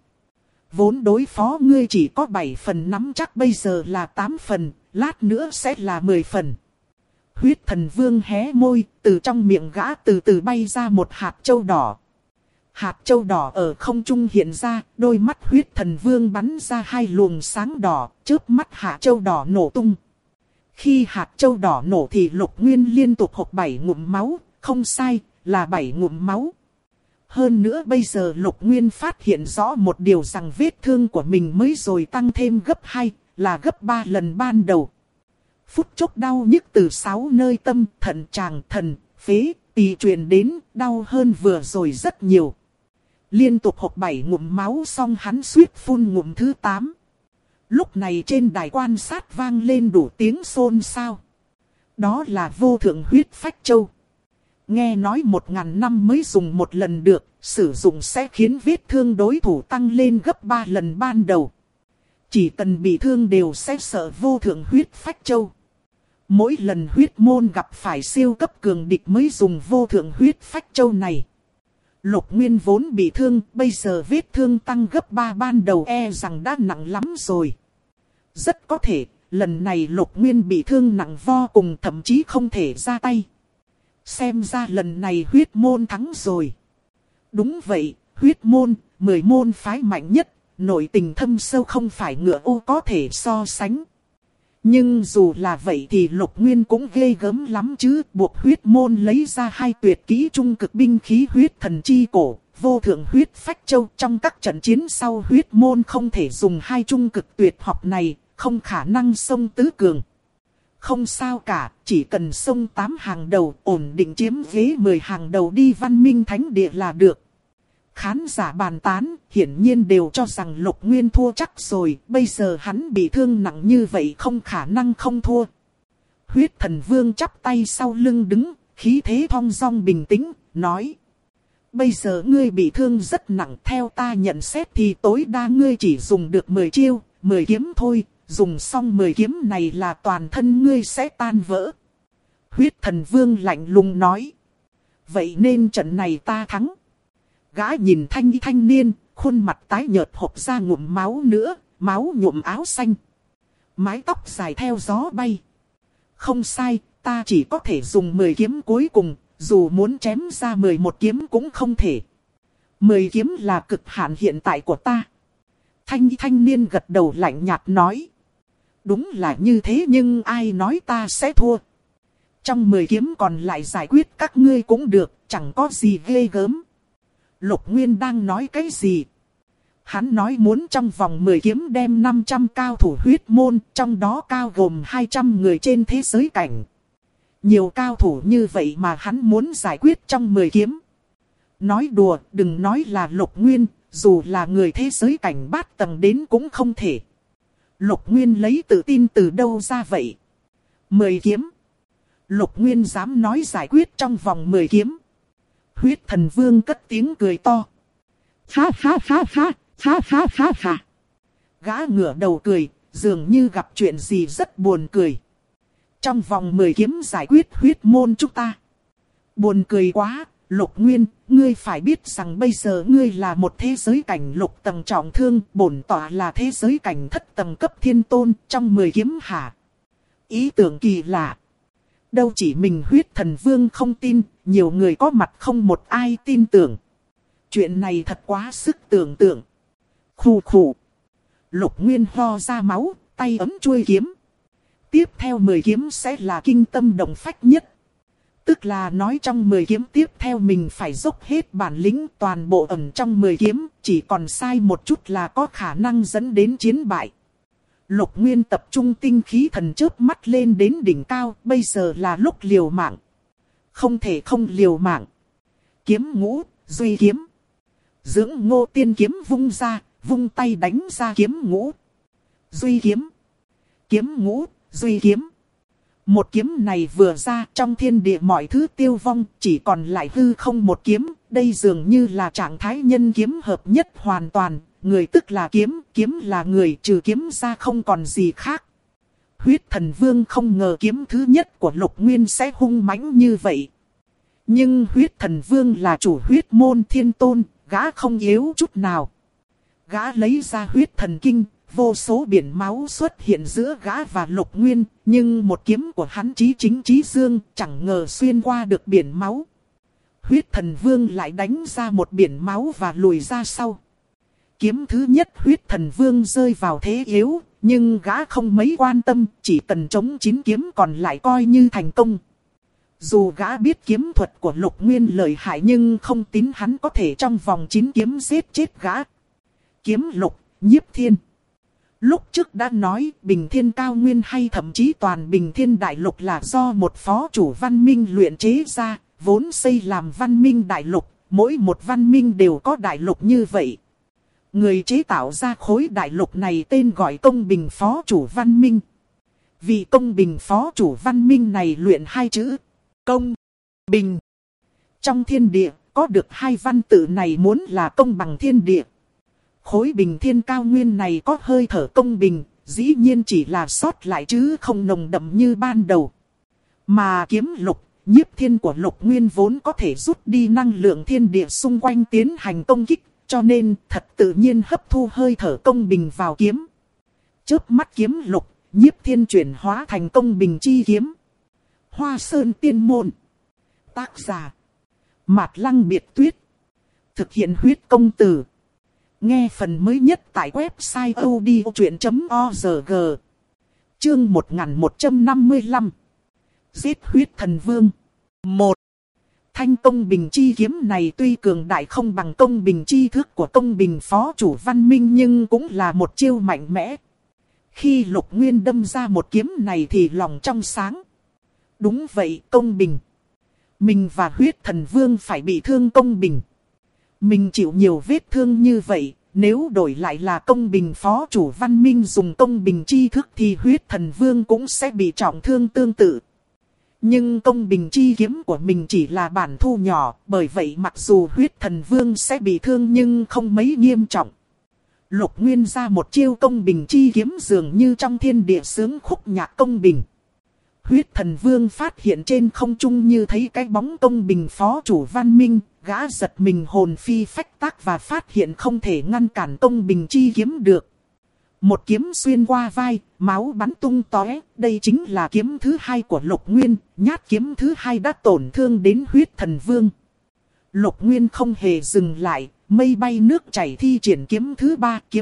A: Vốn đối phó ngươi chỉ có 7 phần nắm chắc bây giờ là 8 phần, lát nữa sẽ là 10 phần. Huyết thần vương hé môi, từ trong miệng gã từ từ bay ra một hạt châu đỏ. Hạt châu đỏ ở không trung hiện ra, đôi mắt huyết thần vương bắn ra hai luồng sáng đỏ, chớp mắt hạt châu đỏ nổ tung. Khi hạt châu đỏ nổ thì Lục Nguyên liên tục hộc 7 ngụm máu, không sai, là 7 ngụm máu. Hơn nữa bây giờ Lục Nguyên phát hiện rõ một điều rằng vết thương của mình mới rồi tăng thêm gấp 2, là gấp 3 lần ban đầu. Phút chốc đau nhức từ 6 nơi tâm, thận, tràng, thần, phế, tỳ truyền đến, đau hơn vừa rồi rất nhiều. Liên tục hộc 7 ngụm máu xong hắn suýt phun ngụm thứ 8. Lúc này trên đài quan sát vang lên đủ tiếng xôn xao. Đó là vô thượng huyết phách châu. Nghe nói 1000 năm mới dùng một lần được, sử dụng sẽ khiến vết thương đối thủ tăng lên gấp 3 lần ban đầu. Chỉ cần bị thương đều sẽ sợ vô thượng huyết phách châu. Mỗi lần huyết môn gặp phải siêu cấp cường địch mới dùng vô thượng huyết phách châu này. Lục Nguyên vốn bị thương, bây giờ vết thương tăng gấp 3 ban đầu rằng đã nặng lắm rồi. Rất có thể, lần này Lục Nguyên bị thương nặng vô cùng thậm chí không thể ra tay. Xem ra lần này huyết môn thắng rồi. Đúng vậy, huyết môn, 10 môn phái mạnh nhất, nội tình thâm sâu không phải ngựa ô có thể so sánh. Nhưng dù là vậy thì Lục Nguyên cũng ghê gớm lắm chứ, buộc huyết môn lấy ra 2 tuyệt kỹ trung cực binh khí huyết thần chi cổ, vô thượng huyết phách châu. Trong các trận chiến sau huyết môn không thể dùng 2 trung cực tuyệt học này, không khả năng xông tứ cường. Không sao cả, chỉ cần xông 8 hàng đầu, ổn định chiếm ghế 10 hàng đầu đi văn minh thánh địa là được. Khán giả bàn tán, hiển nhiên đều cho rằng Lục Nguyên thua chắc rồi, bây giờ hắn bị thương nặng như vậy không khả năng không thua. Huyết thần vương chắp tay sau lưng đứng, khí thế thong dong bình tĩnh, nói. Bây giờ ngươi bị thương rất nặng, theo ta nhận xét thì tối đa ngươi chỉ dùng được 10 chiêu, 10 kiếm thôi, dùng xong 10 kiếm này là toàn thân ngươi sẽ tan vỡ. Huyết thần vương lạnh lùng nói. Vậy nên trận này ta thắng. Gã nhìn thanh niên, khuôn mặt tái nhợt hộc ra ngụm máu nữa, máu nhuộm áo xanh. Mái tóc dài theo gió bay. Không sai, ta chỉ có thể dùng 10 kiếm cuối cùng, dù muốn chém ra 11 kiếm cũng không thể. 10 kiếm là cực hạn hiện tại của ta. Thanh niên gật đầu lạnh nhạt nói. Đúng là như thế nhưng ai nói ta sẽ thua. Trong 10 kiếm còn lại giải quyết các ngươi cũng được, chẳng có gì ghê gớm. Lục Nguyên đang nói cái gì? Hắn nói muốn trong vòng 10 kiếm đem 500 cao thủ huyết môn, trong đó cao gồm 200 người trên thế giới cảnh. Nhiều cao thủ như vậy mà hắn muốn giải quyết trong 10 kiếm. Nói đùa, đừng nói là Lục Nguyên, dù là người thế giới cảnh bát tầng đến cũng không thể. Lục Nguyên lấy tự tin từ đâu ra vậy? 10 kiếm. Lục Nguyên dám nói giải quyết trong vòng 10 kiếm. Huyết Thần Vương cất tiếng cười to. Ha ha ha ha, ha ha ha ha. Gã ngửa đầu cười, dường như gặp chuyện gì rất buồn cười. Trong vòng 10 kiếm giải quyết huyết môn chúng ta. Buồn cười quá, Lục Nguyên, ngươi phải biết rằng bây giờ ngươi là một thế giới cảnh lục tầng trọng thương, bổn tọa là thế giới cảnh thất tầng cấp thiên tôn, trong 10 kiếm hả? Ý tưởng kỳ lạ. Đâu chỉ mình Huyết Thần Vương không tin, nhiều người có mặt không một ai tin tưởng. Chuyện này thật quá sức tưởng tượng. Khù khù. Lục Nguyên ho ra máu, tay ấm chuôi kiếm. Tiếp theo 10 kiếm sẽ là kinh tâm động phách nhất. Tức là nói trong 10 kiếm tiếp theo mình phải dốc hết bản lĩnh, toàn bộ ẩn trong 10 kiếm, chỉ còn sai một chút là có khả năng dẫn đến chiến bại. Lục Nguyên tập trung tinh khí thần chớp mắt lên đến đỉnh cao, bây giờ là lúc liều mạng. Không thể không liều mạng. Kiếm ngũ, duy kiếm. Dưỡng Ngô Tiên kiếm vung ra, vung tay đánh ra kiếm ngũ. Duy kiếm. Kiếm ngũ, duy kiếm. Một kiếm này vừa ra, trong thiên địa mọi thứ tiêu vong, chỉ còn lại hư không một kiếm. Đây dường như là trạng thái nhân kiếm hợp nhất hoàn toàn. Người tức là kiếm, kiếm là người, trừ kiếm ra không còn gì khác. Huyết Thần Vương không ngờ kiếm thứ nhất của Lục Nguyên sẽ hung mãnh như vậy. Nhưng Huyết Thần Vương là chủ huyết môn thiên tôn, gã không yếu chút nào. Gã lấy ra huyết thần kinh, vô số biển máu xuất hiện giữa gã và Lục Nguyên, nhưng một kiếm của hắn chí chính chí dương, chẳng ngờ xuyên qua được biển máu. Huyết Thần Vương lại đánh ra một biển máu và lùi ra sau. Kiếm thứ nhất Huyết Thần Vương rơi vào thế yếu, nhưng gã không mấy quan tâm, chỉ cần chống 9 kiếm còn lại coi như thành công. Dù gã biết kiếm thuật của Lục Nguyên lợi hại nhưng không tin hắn có thể trong vòng 9 kiếm giết chết gã. Kiếm lục, nhiếp thiên. Lúc trước đã nói Bình Thiên Cao Nguyên hay thậm chí toàn Bình Thiên Đại Lục là do một phó chủ văn minh luyện chế ra, vốn xây làm văn minh đại lục, mỗi một văn minh đều có đại lục như vậy. Người chế tạo ra khối đại lục này tên gọi Công Bình Phó Chủ Văn Minh. Vì Công Bình Phó Chủ Văn Minh này luyện 2 chữ Công Bình. Trong thiên địa có được 2 văn tự này muốn là công bằng thiên địa. Khối Bình Thiên Cao Nguyên này có hơi thở công bình, dĩ nhiên chỉ là sót lại chứ không nồng đậm như ban đầu. Mà kiếm lục, nhiếp thiên của Lục Nguyên vốn có thể rút đi năng lượng thiên địa xung quanh tiến hành công kích. Cho nên thật tự nhiên hấp thu hơi thở công bình vào kiếm. Chớp mắt kiếm lục, nhiếp thiên chuyển hóa thành công bình chi kiếm. Hoa Sơn Tiên Môn. Tác giả Mạt Lăng Biệt Tuyết. Thực hiện huyết công từ. Nghe phần mới nhất tại website odchuyện.org. Chương 1155. Giết Huyết Thần Vương. 1. Thanh công bình chi kiếm này tuy cường đại không bằng công bình chi thước của Công Bình Phó Chủ Văn Minh nhưng cũng là một chiêu mạnh mẽ. Khi Lục Nguyên đâm ra một kiếm này thì lòng trong sáng. Đúng vậy, công bình. Mình và Huyết Thần Vương phải bị thương công bình. Mình chịu nhiều vết thương như vậy, nếu đổi lại là Công Bình Phó Chủ Văn Minh dùng công bình chi thước thì Huyết Thần Vương cũng sẽ bị trọng thương tương tự. Nhưng công bình chi kiếm của mình chỉ là bản thu nhỏ, bởi vậy mặc dù Huyết Thần Vương sẽ bị thương nhưng không mấy nghiêm trọng. Lục Nguyên ra một chiêu công bình chi kiếm dường như trong thiên địa sướng khúc nhạc công bình. Huyết Thần Vương phát hiện trên không trung như thấy cái bóng Công Bình Phó Chủ Văn Minh, gã giật mình hồn phi phách tắc và phát hiện không thể ngăn cản công bình chi kiếm được. Một kiếm xuyên qua vai, máu bắn tung tóe, đây chính là kiếm thứ hai của Lục Nguyên, nhát kiếm thứ hai đã tổn thương đến huyết thần vương. Lục Nguyên không hề dừng lại, mây bay nước chảy thi triển kiếm thứ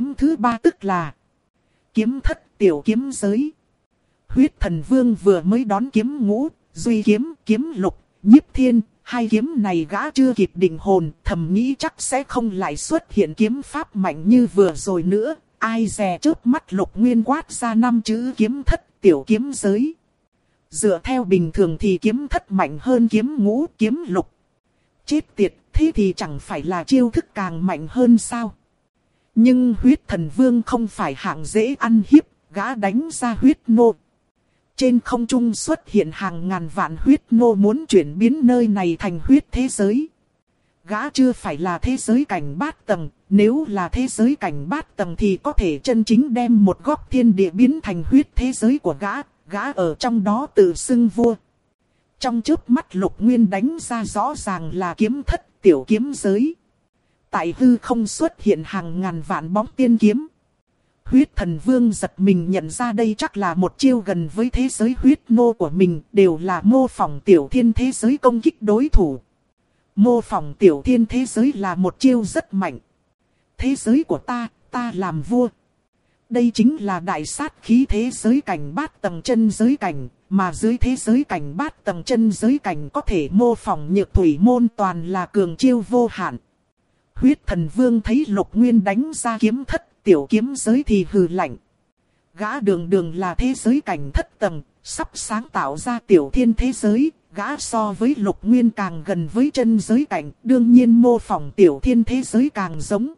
A: ba tức là kiếm thất tiểu kiếm giới. Huyết thần vương vừa mới đón kiếm ngũ, duy kiếm, kiếm lục, nhiếp thiên, hai kiếm này gã chưa kịp định hồn, thầm nghĩ chắc sẽ không lại xuất hiện kiếm pháp mạnh như vừa rồi nữa. Ai dè chớp mắt Lục Nguyên quát ra 5 chữ kiếm thất tiểu kiếm giới. Dựa theo bình thường thì kiếm thất mạnh hơn kiếm ngũ, kiếm lục. Chết tiệt, thế thì chẳng phải là chiêu thức càng mạnh hơn sao? Nhưng huyết thần vương không phải hạng dễ ăn hiếp, gã đánh ra huyết nô. Trên không trung xuất hiện hàng ngàn vạn huyết nô muốn chuyển biến nơi này thành huyết thế giới. Gã chưa phải là thế giới cảnh bát tầng, nếu là thế giới cảnh bát tầng thì có thể chân chính đem một góc thiên địa biến thành huyết thế giới của gã ở trong đó tự xưng vua. Trong chớp mắt Lục Nguyên đánh ra rõ ràng là kiếm thất tiểu kiếm giới. Tại hư không xuất hiện hàng ngàn vạn bóng tiên kiếm. Huyết thần vương giật mình nhận ra đây chắc là một chiêu gần với thế giới huyết nô của mình, đều là mô phỏng tiểu thiên thế giới công kích đối thủ. Mô phỏng tiểu thiên thế giới là một chiêu rất mạnh. Thế giới của ta làm vua. Đây chính là đại sát khí thế giới cảnh bát tầng chân giới cảnh, mà dưới thế giới cảnh bát tầng chân giới cảnh có thể mô phỏng nhược thủy môn toàn là cường chiêu vô hạn. Huyết thần vương thấy Lục Nguyên đánh ra kiếm thất tiểu kiếm giới thì hừ lạnh. Gã đường là thế giới cảnh thất tầng, sắp sáng tạo ra tiểu thiên thế giới. Gã so với Lục Nguyên càng gần với chân giới cảnh, đương nhiên mô phỏng tiểu thiên thế giới càng giống.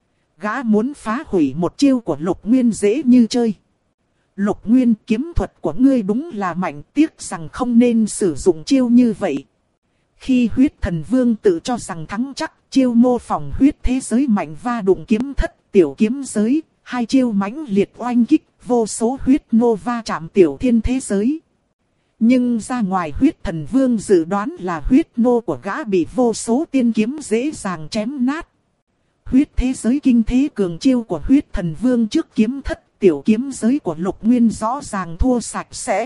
A: Gã muốn phá hủy một chiêu của Lục Nguyên dễ như chơi. Lục Nguyên, kiếm thuật của ngươi đúng là mạnh, tiếc rằng không nên sử dụng chiêu như vậy. Khi huyết thần vương tự cho rằng thắng chắc, chiêu mô phỏng huyết thế giới mạnh va đụng kiếm thất tiểu kiếm giới, hai chiêu mãnh liệt oanh kích, vô số huyết nô va chạm tiểu thiên thế giới. Nhưng ra ngoài huyết thần vương dự đoán là huyết nô của gã bị vô số tiên kiếm dễ dàng chém nát. Huyết thế giới kinh thế cường chiêu của huyết thần vương trước kiếm thất tiểu kiếm giới của Lục Nguyên rõ ràng thua sạch sẽ.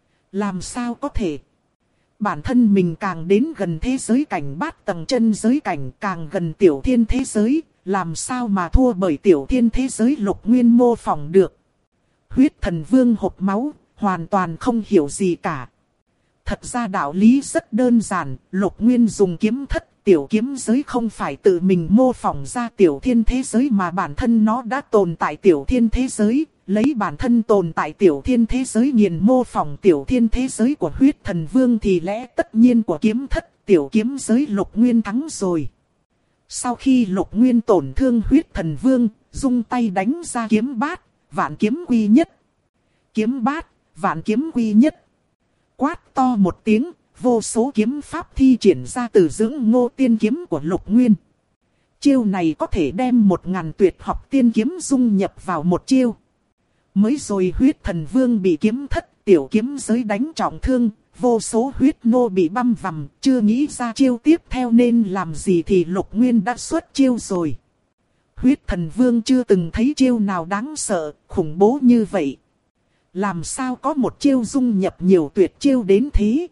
A: Làm sao có thể? Bản thân mình càng đến gần thế giới cảnh bát tầng chân giới cảnh, càng gần tiểu thiên thế giới, làm sao mà thua bởi tiểu thiên thế giới Lục Nguyên mô phỏng được. Huyết thần vương hộc máu, hoàn toàn không hiểu gì cả. Thật ra đạo lý rất đơn giản, Lục Nguyên dùng kiếm thất tiểu kiếm giới không phải tự mình mô phỏng ra tiểu thiên thế giới mà bản thân nó đã tồn tại tiểu thiên thế giới, lấy bản thân tồn tại tiểu thiên thế giới nghiền mô phỏng tiểu thiên thế giới của huyết thần vương thì lẽ tất nhiên của kiếm thất tiểu kiếm giới Lục Nguyên thắng rồi. Sau khi Lục Nguyên tổn thương huyết thần vương, dung tay đánh ra kiếm bát, vạn kiếm quy nhất. Kiếm bát, vạn kiếm quy nhất. Quát to một tiếng, vô số kiếm pháp thi triển ra từ dưỡng ngô tiên kiếm của Lục Nguyên. Chiêu này có thể đem 1000 tuyệt học tiên kiếm dung nhập vào một chiêu. Mới rồi huyết thần vương bị kiếm thất tiểu kiếm giới đánh trọng thương, vô số huyết nô bị băm vằm, chưa nghĩ ra chiêu tiếp theo nên làm gì thì Lục Nguyên đã xuất chiêu rồi. Huyết thần vương chưa từng thấy chiêu nào đáng sợ, khủng bố như vậy. Làm sao có một chiêu dung nhập nhiều tuyệt chiêu đến thế?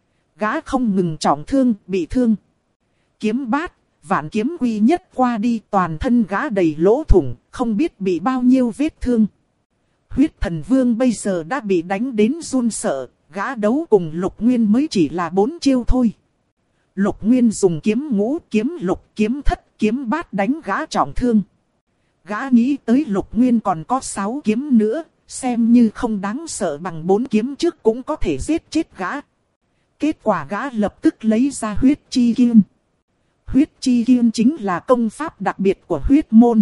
A: Gã không ngừng trọng thương, bị thương. Kiếm bát, vạn kiếm quy nhất qua đi, toàn thân gã đầy lỗ thủng, không biết bị bao nhiêu vết thương. Huyết thần vương bây giờ đã bị đánh đến run sợ, gã đấu cùng Lục Nguyên mới chỉ là 4 chiêu thôi. Lục Nguyên dùng kiếm ngũ, kiếm lục, kiếm thất, kiếm bát đánh gã trọng thương. Gã nghĩ tới Lục Nguyên còn có 6 kiếm nữa, xem như không đáng sợ bằng 4 kiếm trước cũng có thể giết chết gã. Kết quả gã lập tức lấy ra huyết chi kiên. Huyết chi kiên chính là công pháp đặc biệt của huyết môn.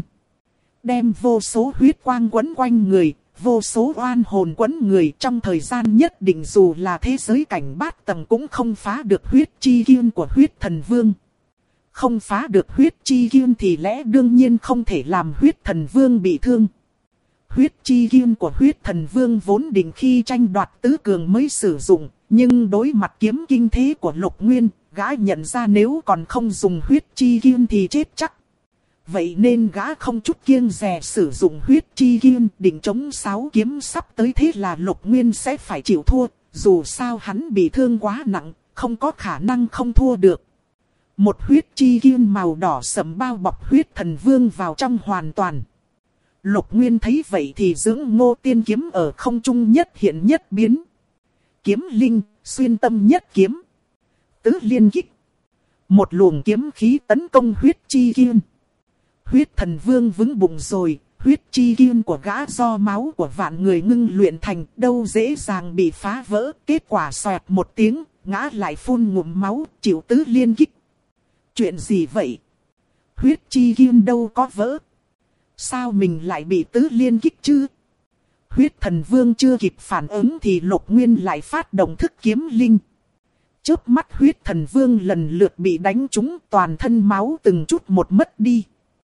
A: Đem vô số huyết quang quấn quanh người, vô số oan hồn quấn người, trong thời gian nhất định dù là thế giới cảnh bát tầng cũng không phá được huyết chi kiên của huyết thần vương. Không phá được huyết chi kiên thì lẽ đương nhiên không thể làm huyết thần vương bị thương. Huyết chi kiên của huyết thần vương vốn định khi tranh đoạt tứ cường mới sử dụng, nhưng đối mặt kiếm kinh thế của Lục Nguyên, gã nhận ra nếu còn không dùng huyết chi kiên thì chết chắc. Vậy nên gã không chút kiêng dè sử dụng huyết chi kiên, định chống 6 kiếm sắp tới, thế là Lục Nguyên sẽ phải chịu thua. Dù sao hắn bị thương quá nặng, không có khả năng không thua được. Một huyết chi kiên màu đỏ sẫm bao bọc huyết thần vương vào trong hoàn toàn. Lục Nguyên thấy vậy thì dưỡng Ngô Tiên kiếm ở không trung nhất hiện nhất biến. Kiếm linh, xuyên tâm nhất kiếm. Tứ liên kích. Một luồng kiếm khí tấn công huyết chi kiên. Huyết thần vương vững bụng rồi, huyết chi kiên của gã do máu của vạn người ngưng luyện thành, đâu dễ dàng bị phá vỡ. Kết quả xoẹt một tiếng, ngã lại phun ngụm máu, chịu tứ liên kích. Chuyện gì vậy? Huyết chi kiên đâu có vỡ. Sao mình lại bị tứ liên kích chứ? Huyết thần vương chưa kịp phản ứng thì Lục Nguyên lại phát động thức kiếm linh. Chớp mắt huyết thần vương lần lượt bị đánh trúng, toàn thân máu từng chút một mất đi.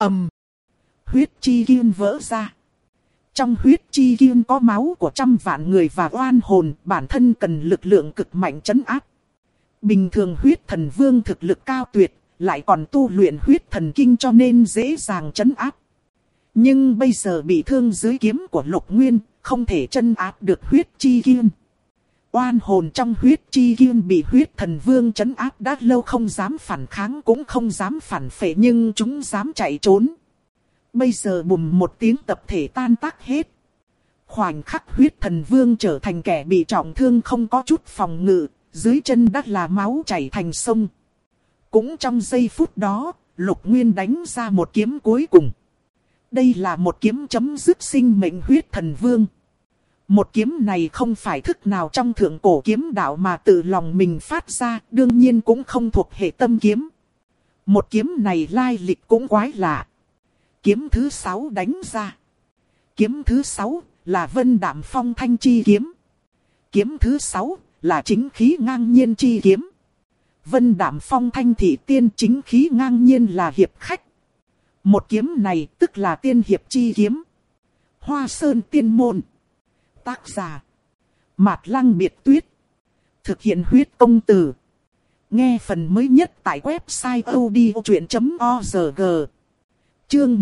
A: Huyết chi kiên vỡ ra. Trong huyết chi kiên có máu của trăm vạn người và oan hồn, bản thân cần lực lượng cực mạnh trấn áp. Bình thường huyết thần vương thực lực cao tuyệt, lại còn tu luyện huyết thần kinh cho nên dễ dàng trấn áp. Nhưng bây giờ bị thương dưới kiếm của Lục Nguyên, không thể trấn áp được huyết chi kiên. Oan hồn trong huyết chi kiên bị huyết thần vương trấn áp đã lâu, không dám phản kháng cũng không dám phản phệ, nhưng chúng dám chạy trốn. Bây giờ bùm một tiếng tập thể tan tác hết. Khoảnh khắc huyết thần vương trở thành kẻ bị trọng thương, không có chút phòng ngự, dưới chân đã là máu chảy thành sông. Cũng trong giây phút đó, Lục Nguyên đánh ra một kiếm cuối cùng. Đây là một kiếm chấm dứt sinh mệnh huyết thần vương. Một kiếm này không phải thức nào trong thượng cổ kiếm đạo mà tự lòng mình phát ra, đương nhiên cũng không thuộc hệ tâm kiếm. Một kiếm này lai lịch cũng quái lạ. Kiếm thứ 6 đánh ra. Kiếm thứ 6 là Vân Đạm Phong Thanh chi kiếm. Kiếm thứ 6 là Chính Khí Ngang Nhiên chi kiếm. Vân Đạm Phong Thanh thị tiên, Chính Khí Ngang Nhiên là hiệp khách. Một kiếm này tức là tiên hiệp chi kiếm. Hoa Sơn Tiên Môn. Tác giả Mạt Lăng Biệt Tuyết. Thực hiện huyết công từ. Nghe phần mới nhất tại website odchuyện.org. Chương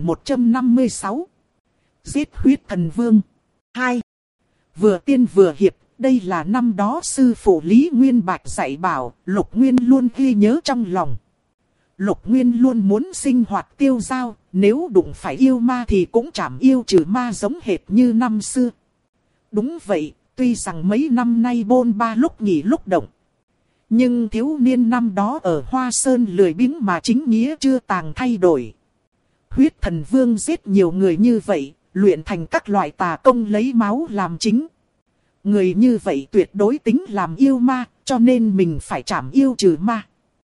A: 1156. Giết huyết thần vương 2. Vừa tiên vừa hiệp, đây là năm đó sư phụ Lý Nguyên Bạch dạy bảo, Lục Nguyên luôn ghi nhớ trong lòng. Lục Nguyên luôn muốn sinh hoạt tiêu dao, nếu đụng phải yêu ma thì cũng chảm yêu trừ ma giống hệt như năm xưa. Đúng vậy, tuy rằng mấy năm nay bôn ba lúc nghỉ lúc động. Nhưng thiếu niên năm đó ở Hoa Sơn lười biếng mà chính nghĩa chưa tàng thay đổi. Huyết thần vương giết nhiều người như vậy, luyện thành các loại tà công lấy máu làm chính. Người như vậy tuyệt đối tính làm yêu ma, cho nên mình phải trảm yêu trừ ma.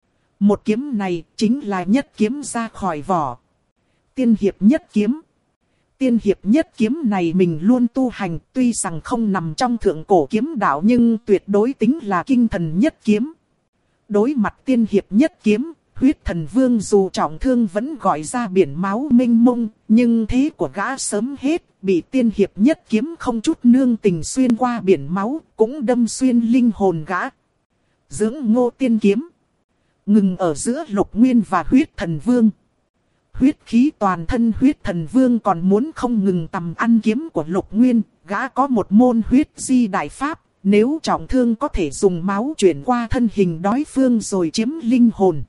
A: Một kiếm này chính là nhất kiếm ra khỏi vỏ. Tiên hiệp nhất kiếm. Tiên hiệp nhất kiếm này mình luôn tu hành, tuy rằng không nằm trong thượng cổ kiếm đạo nhưng tuyệt đối tính là kinh thần nhất kiếm. Đối mặt tiên hiệp nhất kiếm, huyết thần vương dù trọng thương vẫn gọi ra biển máu mênh mông, nhưng thế của gã sớm hết, bị tiên hiệp nhất kiếm không chút nương tình xuyên qua biển máu, cũng đâm xuyên linh hồn gã. Dưỡng Ngô Tiên kiếm ngừng ở giữa Lục Nguyên và huyết thần vương. Huyết khí toàn thân huyết thần vương còn muốn không ngừng tầm ăn kiếm của Lục Nguyên, gã có một môn huyết di đại pháp, nếu trọng thương có thể dùng máu chuyển qua thân hình đối phương rồi chiếm linh hồn.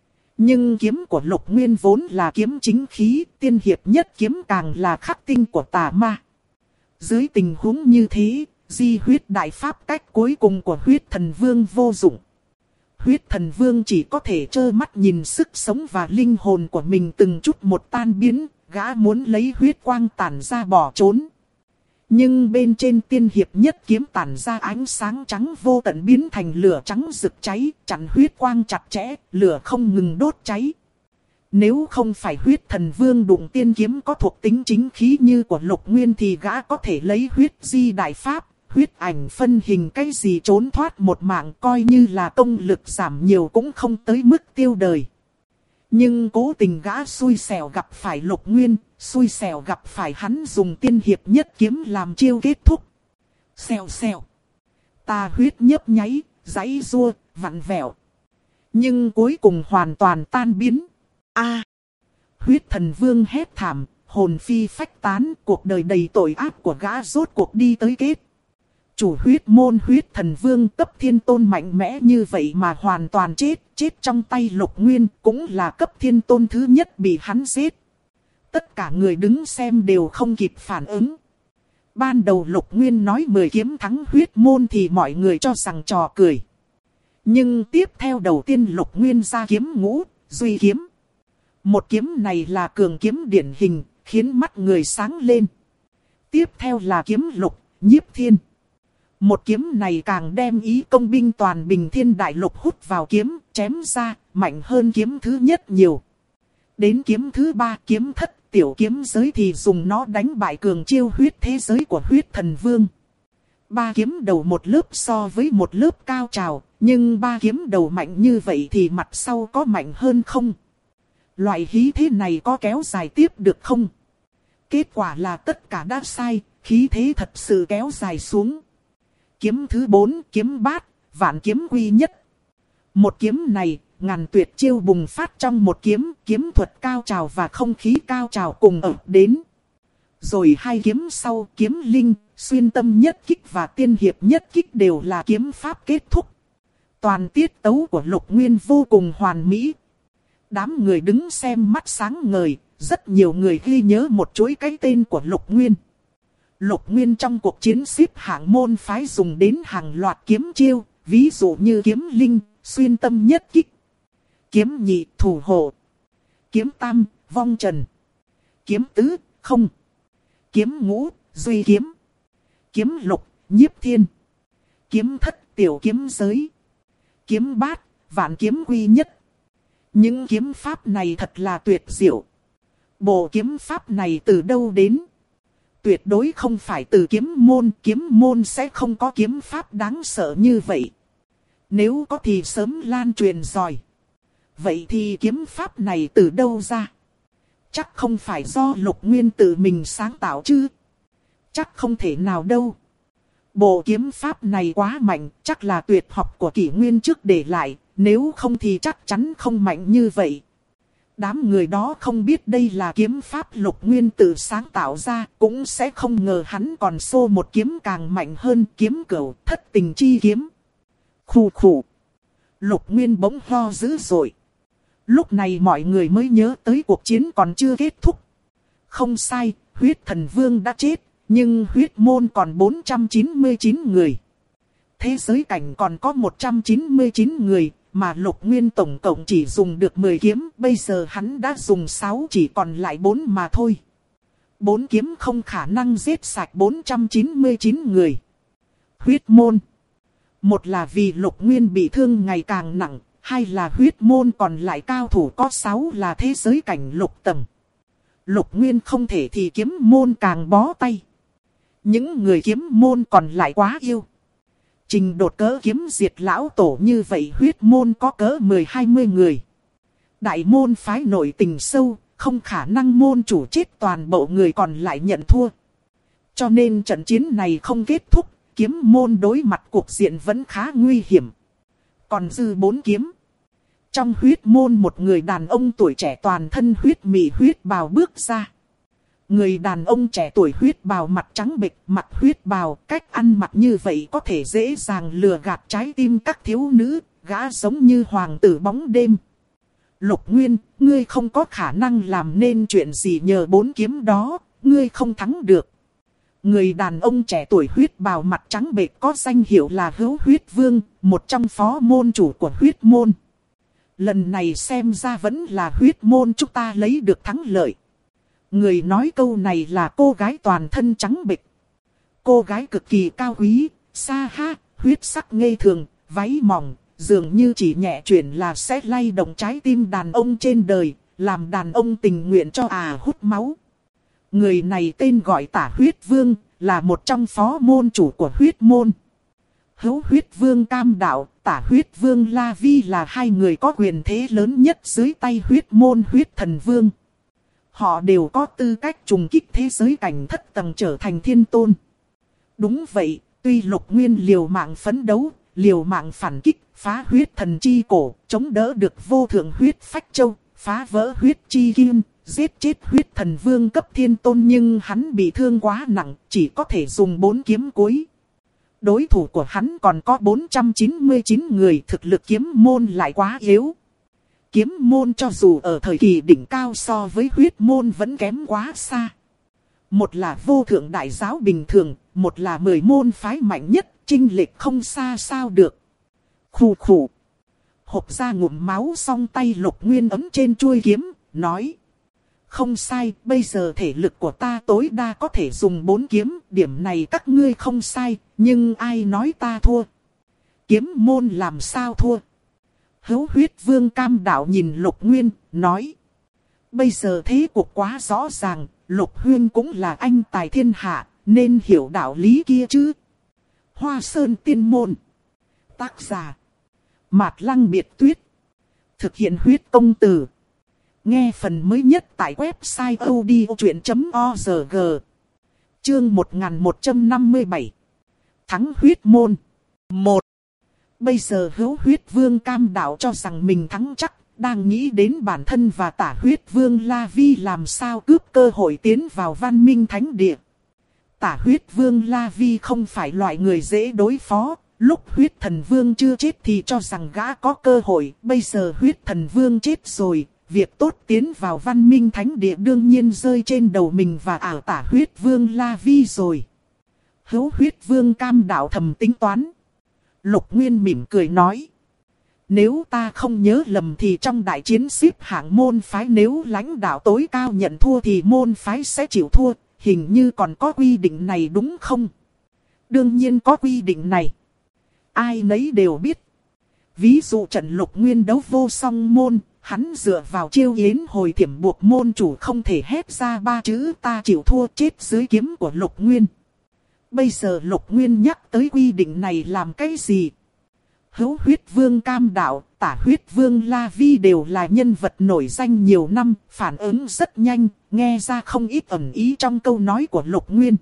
A: Nhưng kiếm của Lục Nguyên vốn là kiếm chính khí, tiên hiệp nhất kiếm càng là khắc tinh của tà ma. Dưới tình huống như thế, di huyết đại pháp cách cuối cùng của huyết thần vương vô dụng. Huyết thần vương chỉ có thể trơ mắt nhìn sức sống và linh hồn của mình từng chút một tan biến, gã muốn lấy huyết quang tản ra bỏ trốn. Nhưng bên trên tiên hiệp nhất kiếm tản ra ánh sáng trắng vô tận biến thành lửa trắng rực cháy, chặn huyết quang chặt chẽ, lửa không ngừng đốt cháy. Nếu không phải huyết thần vương đụng tiên kiếm có thuộc tính chính khí như của Lục Nguyên thì gã có thể lấy huyết di đại pháp, huyết ảnh phân hình cái gì trốn thoát một mạng, coi như là công lực giảm nhiều cũng không tới mức tiêu đời. Nhưng cố tình gã xui xẻo gặp phải Lục Nguyên, xui xẻo gặp phải hắn dùng tiên hiệp nhất kiếm làm chiêu kết thúc. Xèo xèo. Tà huyết nhấp nháy, giãy giụa, vặn vẹo. Nhưng cuối cùng hoàn toàn tan biến. A! Huyết thần vương hét thảm, hồn phi phách tán, cuộc đời đầy tội ác của gã rốt cuộc đi tới kết. Chủ huyết môn huyết thần vương cấp thiên tôn mạnh mẽ như vậy mà hoàn toàn chết trong tay Lục Nguyên, cũng là cấp thiên tôn thứ nhất bị hắn giết. Tất cả người đứng xem đều không kịp phản ứng. Ban đầu Lục Nguyên nói 10 kiếm thắng huyết môn thì mọi người cho rằng trò cười. Nhưng tiếp theo đầu tiên Lục Nguyên ra kiếm ngũ, duy kiếm. Một kiếm này là cường kiếm điển hình, khiến mắt người sáng lên. Tiếp theo là kiếm lục, nhiếp thiên. Một kiếm này càng đem ý công binh toàn bình thiên đại lục hút vào kiếm, chém ra, mạnh hơn kiếm thứ nhất nhiều. Đến kiếm thứ ba, kiếm thất, tiểu kiếm giới thì dùng nó đánh bại cường chiêu huyết thế giới của huyết thần vương. Ba kiếm đầu một lớp so với một lớp cao trào, nhưng ba kiếm đầu mạnh như vậy thì mặt sau có mạnh hơn không? Loại khí thế này có kéo dài tiếp được không? Kết quả là tất cả đã sai, khí thế thật sự kéo dài xuống. Kiếm thứ 4, kiếm bát, vạn kiếm quy nhất. Một kiếm này, ngàn tuyệt chiêu bùng phát trong một kiếm, kiếm thuật cao trào và không khí cao trào cùng ập đến. Rồi hai kiếm sau, kiếm linh, xuyên tâm nhất kích và tiên hiệp nhất kích đều là kiếm pháp kết thúc. Toàn tiết tấu của Lục Nguyên vô cùng hoàn mỹ. Đám người đứng xem mắt sáng ngời, rất nhiều người ghi nhớ một chuỗi cái tên của Lục Nguyên. Lục Nguyên trong cuộc chiến xếp hạng môn phái dùng đến hàng loạt kiếm chiêu, ví dụ như kiếm linh, xuyên tâm nhất kích, kiếm nhị, thủ hộ, kiếm tam, vong trần, kiếm tứ, không, kiếm ngũ, duy kiếm, kiếm lục, nhiếp thiên, kiếm thất, tiểu kiếm giới, kiếm bát, vạn kiếm quy nhất. Những kiếm pháp này thật là tuyệt diệu. Bộ kiếm pháp này từ đâu đến? Tuyệt đối không phải từ kiếm môn sẽ không có kiếm pháp đáng sợ như vậy. Nếu có thì sớm lan truyền rồi. Vậy thì kiếm pháp này từ đâu ra? Chắc không phải do Lục Nguyên tự mình sáng tạo chứ? Chắc không thể nào đâu. Bộ kiếm pháp này quá mạnh, chắc là tuyệt học của kỷ nguyên trước để lại, nếu không thì chắc chắn không mạnh như vậy. Đám người đó không biết đây là kiếm pháp Lục Nguyên tự sáng tạo ra, cũng sẽ không ngờ hắn còn xô một kiếm càng mạnh hơn, kiếm cửu thất tình chi kiếm. Khù khù. Lục Nguyên bỗng ho dữ dội. Lúc này mọi người mới nhớ tới cuộc chiến còn chưa kết thúc. Không sai, huyết thần vương đã chết, nhưng huyết môn còn 499 người. Thế giới cảnh còn có 199 người. Mà Lục Nguyên tổng cộng chỉ dùng được 10 kiếm, bây giờ hắn đã dùng 6, chỉ còn lại 4 mà thôi. 4 kiếm không khả năng giết sạch 499 người. Huyết môn. Một là vì Lục Nguyên bị thương ngày càng nặng, hai là huyết môn còn lại cao thủ có 6 là thế giới cảnh lục tầng. Lục Nguyên không thể thì kiếm môn càng bó tay. Những người kiếm môn còn lại quá yêu. Trình đột cỡ kiếm diệt lão tổ như vậy huyết môn có cỡ 10-20 người. Đại môn phái nội tình sâu, không khả năng môn chủ chết toàn bộ người còn lại nhận thua. Cho nên trận chiến này không kết thúc, kiếm môn đối mặt cuộc diện vẫn khá nguy hiểm. Còn dư 4 kiếm. Trong huyết môn một người đàn ông tuổi trẻ toàn thân huyết mị huyết bào bước ra. Người đàn ông trẻ tuổi huyết bào mặt trắng bệch, mặt huyết bào, cách ăn mặc như vậy có thể dễ dàng lừa gạt trái tim các thiếu nữ, gã giống như hoàng tử bóng đêm. Lục Nguyên, ngươi không có khả năng làm nên chuyện gì nhờ 4 kiếm đó, ngươi không thắng được. Người đàn ông trẻ tuổi huyết bào mặt trắng bệch có danh hiệu là Hữu Huyết Vương, một trong phó môn chủ của huyết môn. Lần này xem ra vẫn là huyết môn chúng ta lấy được thắng lợi. Người nói câu này là cô gái toàn thân trắng bệch. Cô gái cực kỳ cao quý, xa ha, huyết sắc ngây thường, váy mỏng, dường như chỉ nhẹ chuyển là sẽ lay động trái tim đàn ông trên đời, làm đàn ông tình nguyện cho hút máu. Người này tên gọi Tả Huyết Vương, là một trong phó môn chủ của huyết môn. Hữu Huyết Vương Cam Đạo, Tả Huyết Vương La Vi là hai người có quyền thế lớn nhất dưới tay huyết môn huyết thần vương. Họ đều có tư cách trùng kích thế giới cảnh thất tầng trở thành thiên tôn. Đúng vậy, tuy Lục Nguyên liều mạng phấn đấu, liều mạng phản kích, phá huyết thần chi cổ, chống đỡ được vô thượng huyết phách châu, phá vỡ huyết chi kim, giết chết huyết thần vương cấp thiên tôn, nhưng hắn bị thương quá nặng, chỉ có thể dùng 4 kiếm cuối. Đối thủ của hắn còn có 499 người, thực lực kiếm môn lại quá yếu. Kiếm môn cho dù ở thời kỳ đỉnh cao so với huyết môn vẫn kém quá xa. Một là vô thượng đại giáo bình thường, một là 10 môn phái mạnh nhất, chênh lệch không xa sao được. Khù khù. Hộc ra ngụm máu, song tay Lục Nguyên ấm trên chuôi kiếm, nói. Không sai, bây giờ thể lực của ta tối đa có thể dùng 4 kiếm, điểm này các ngươi không sai, nhưng ai nói ta thua? Kiếm môn làm sao thua? Hữu Huyết Vương Cam Đạo nhìn Lục Nguyên, nói. Bây giờ thế cuộc quá rõ ràng, Lục Huyên cũng là anh tài thiên hạ, nên hiểu đạo lý kia chứ. Hoa Sơn Tiên Môn. Tác giả. Mạt Lăng Biệt Tuyết. Thực hiện huyết công từ. Nghe phần mới nhất tại website odchuyện.org. Chương 1157. Thắng huyết môn. 1. Bây giờ Hữu Huyết Vương Cam Đạo cho rằng mình thắng chắc, đang nghĩ đến bản thân và Tả Huyết Vương La Vi làm sao cướp cơ hội tiến vào Văn Minh Thánh Địa. Tả Huyết Vương La Vi không phải loại người dễ đối phó, lúc Huyết Thần Vương chưa chết thì cho rằng gã có cơ hội, bây giờ Huyết Thần Vương chết rồi, việc tốt tiến vào Văn Minh Thánh Địa đương nhiên rơi trên đầu mình và Tả Huyết Vương La Vi rồi. Hữu Huyết Vương Cam Đạo thầm tính toán. Lục Nguyên mỉm cười nói. Nếu ta không nhớ lầm thì trong đại chiến xếp hạng môn phái, nếu lãnh đạo tối cao nhận thua thì môn phái sẽ chịu thua, hình như còn có quy định này đúng không? Đương nhiên có quy định này. Ai nấy đều biết. Ví dụ trận Lục Nguyên đấu vô song môn, hắn dựa vào chiêu yến hồi thiểm buộc môn chủ không thể hét ra 3 chữ ta chịu thua, chết dưới kiếm của Lục Nguyên. Bây giờ Lục Nguyên nhắc tới quy định này làm cái gì? Hữu Huyết Vương Cam Đạo, Tả Huyết Vương La Vi đều là nhân vật nổi danh nhiều năm, phản ứng rất nhanh, nghe ra không ít ẩn ý trong câu nói của Lục Nguyên.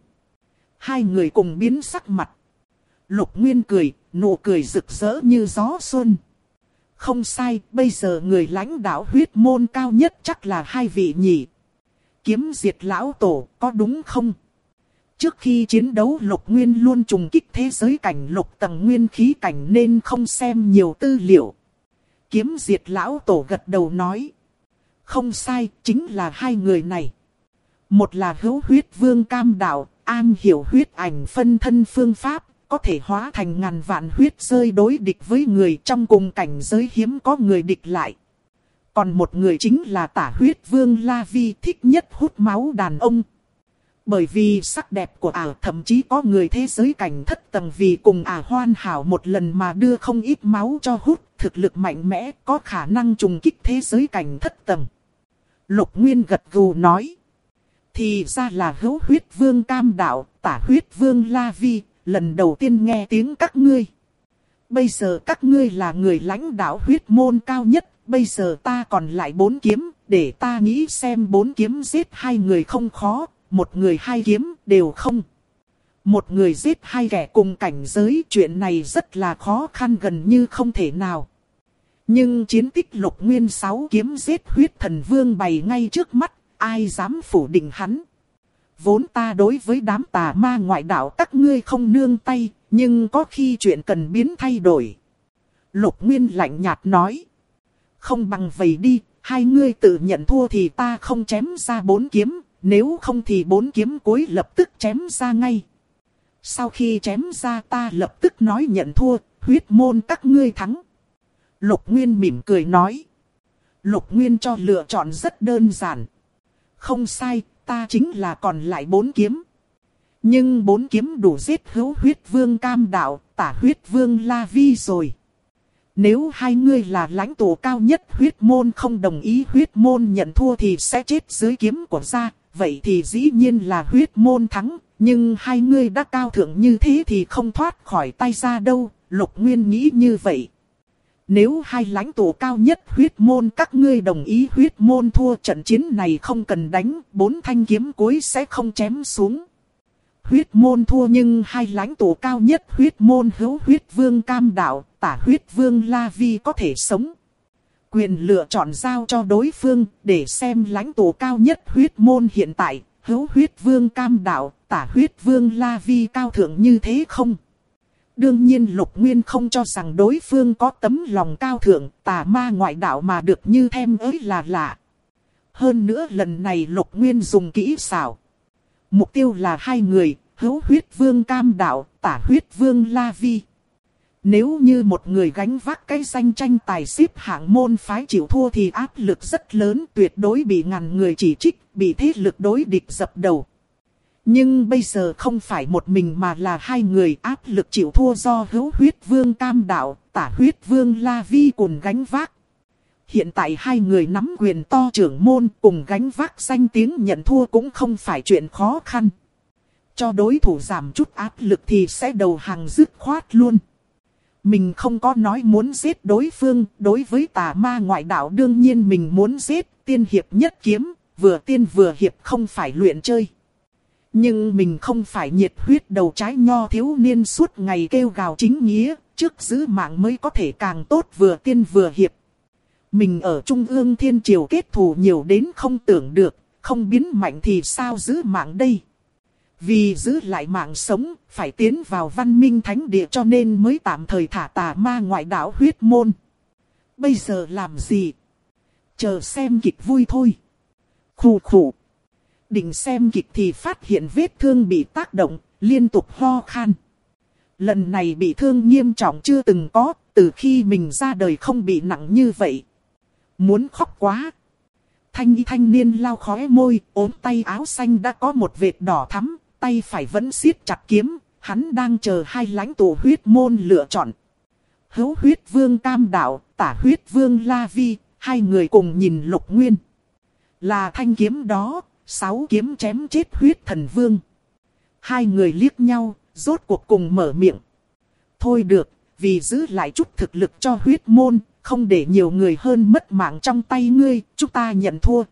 A: Hai người cùng biến sắc mặt. Lục Nguyên cười, nụ cười rực rỡ như gió xuân. Không sai, bây giờ người lãnh đạo huyết môn cao nhất chắc là hai vị nhỉ. Kiếm diệt lão tổ, có đúng không? Trước khi chiến đấu Lục Nguyên luôn trùng kích thế giới cảnh lục tầng nguyên khí cảnh nên không xem nhiều tư liệu. Kiếm diệt lão tổ gật đầu nói. Không sai, chính là hai người này. Một là Hữu Huyết Vương Cam Đạo, am hiểu huyết ảnh phân thân phương pháp, có thể hóa thành ngàn vạn huyết rơi đối địch với người, trong cùng cảnh giới hiếm có người địch lại. Còn một người chính là Tả Huyết Vương La Vi, thích nhất hút máu đàn ông. Bởi vì sắc đẹp của thậm chí có người thế giới cảnh thất tầng vì cùng hoàn hảo một lần mà đưa không ít máu cho hút, thực lực mạnh mẽ, có khả năng trùng kích thế giới cảnh thất tầng. Lục Nguyên gật gù nói. Thì ra là Hữu Huyết Vương Cam Đạo, Tả Huyết Vương La Vi, lần đầu tiên nghe tiếng các ngươi. Bây giờ các ngươi là người lãnh đạo huyết môn cao nhất, bây giờ ta còn lại 4 kiếm, để ta nghĩ xem 4 kiếm giết 2 người không khó. Một người 2 kiếm đều không. Một người giết 2 kẻ cùng cảnh giới, chuyện này rất là khó khăn, gần như không thể nào. Nhưng chiến tích Lục Nguyên 6 kiếm giết Huyết Thần Vương bày ngay trước mắt, ai dám phủ định hắn. Vốn ta đối với đám tà ma ngoại đạo các ngươi không nương tay, nhưng có khi chuyện cần biến thay đổi. Lục Nguyên lạnh nhạt nói. Không bằng vậy đi, hai ngươi tự nhận thua thì ta không chém ra 4 kiếm. Nếu không thì 4 kiếm cuối lập tức chém ra ngay. Sau khi chém ra ta lập tức nói nhận thua, huyết môn các ngươi thắng. Lục Nguyên mỉm cười nói. Lục Nguyên cho lựa chọn rất đơn giản. Không sai, ta chính là còn lại 4 kiếm. Nhưng 4 kiếm đủ giết Hữu Huyết Vương Cam Đạo, Tả Huyết Vương La Vi rồi. Nếu hai ngươi là lãnh tụ cao nhất huyết môn không đồng ý huyết môn nhận thua thì sẽ chết dưới kiếm của gia. Vậy thì dĩ nhiên là huyết môn thắng, nhưng hai ngươi đã cao thượng như thế thì không thoát khỏi tay ra đâu, Lục Nguyên nghĩ như vậy. Nếu hai lãnh tụ cao nhất huyết môn các ngươi đồng ý huyết môn thua, trận chiến này không cần đánh, 4 thanh kiếm cuối sẽ không chém xuống. huyết môn thua nhưng hai lãnh tụ cao nhất huyết môn Hữu Huyết Vương Cam Đạo, Tả Huyết Vương La Vi có thể sống. Quyền lựa chọn giao cho đối phương để xem lãnh tụ cao nhất huyết môn hiện tại, Hữu Huyết Vương Cam Đạo, Tả Huyết Vương La Vi cao thượng như thế không? Đương nhiên Lục Nguyên không cho rằng đối phương có tấm lòng cao thượng, tà ma ngoại đạo mà được như thêm ấy là lạ. Hơn nữa lần này Lục Nguyên dùng kỹ xảo. Mục tiêu là hai người, Hữu Huyết Vương Cam Đạo, Tả Huyết Vương La Vi. Nếu như một người gánh vác cái danh tranh tài xếp hạng môn phái chịu thua thì áp lực rất lớn, tuyệt đối bị ngàn người chỉ trích, bị thế lực đối địch dập đầu. Nhưng bây giờ không phải một mình mà là hai người, áp lực chịu thua do Hữu Huyết Vương Cam Đạo, Tả Huyết Vương La Vi cùng gánh vác. Hiện tại hai người nắm quyền to trưởng môn cùng gánh vác danh tiếng nhận thua cũng không phải chuyện khó khăn. Cho đối thủ giảm chút áp lực thì sẽ đầu hàng dứt khoát luôn. Mình không có nói muốn giết đối phương, đối với tà ma ngoại đạo đương nhiên mình muốn giết, tiên hiệp nhất kiếm, vừa tiên vừa hiệp không phải luyện chơi. Nhưng mình không phải nhiệt huyết đầu trái nho thiếu niên suốt ngày kêu gào chính nghĩa, trước giữ mạng mới có thể càng tốt vừa tiên vừa hiệp. Mình ở Trung ương Thiên Triều kết thù nhiều đến không tưởng được, không biến mạnh thì sao giữ mạng đây? Vì giữ lại mạng sống, phải tiến vào văn minh thánh địa cho nên mới tạm thời thả tà ma ngoại đạo huyết môn. Bây giờ làm gì? Chờ xem kịch vui thôi. Khủ khủ. Định xem kịch thì phát hiện vết thương bị tác động, liên tục ho khan. Lần này bị thương nghiêm trọng chưa từng có, từ khi mình ra đời không bị nặng như vậy. Muốn khóc quá. Thanh niên lau khóe môi, ốm tay áo xanh đã có một vệt đỏ thắm, tay phải vẫn siết chặt kiếm, hắn đang chờ hai lãnh tụ huyết môn lựa chọn. Hữu Huyết Vương Cam Đạo, Tả Huyết Vương La Vi, hai người cùng nhìn Lục Nguyên. Là thanh kiếm đó, 6 kiếm chém chết huyết thần vương. Hai người liếc nhau, rốt cuộc cùng mở miệng. Thôi được, vì giữ lại chút thực lực cho huyết môn, không để nhiều người hơn mất mạng trong tay ngươi, chúng ta nhận thua.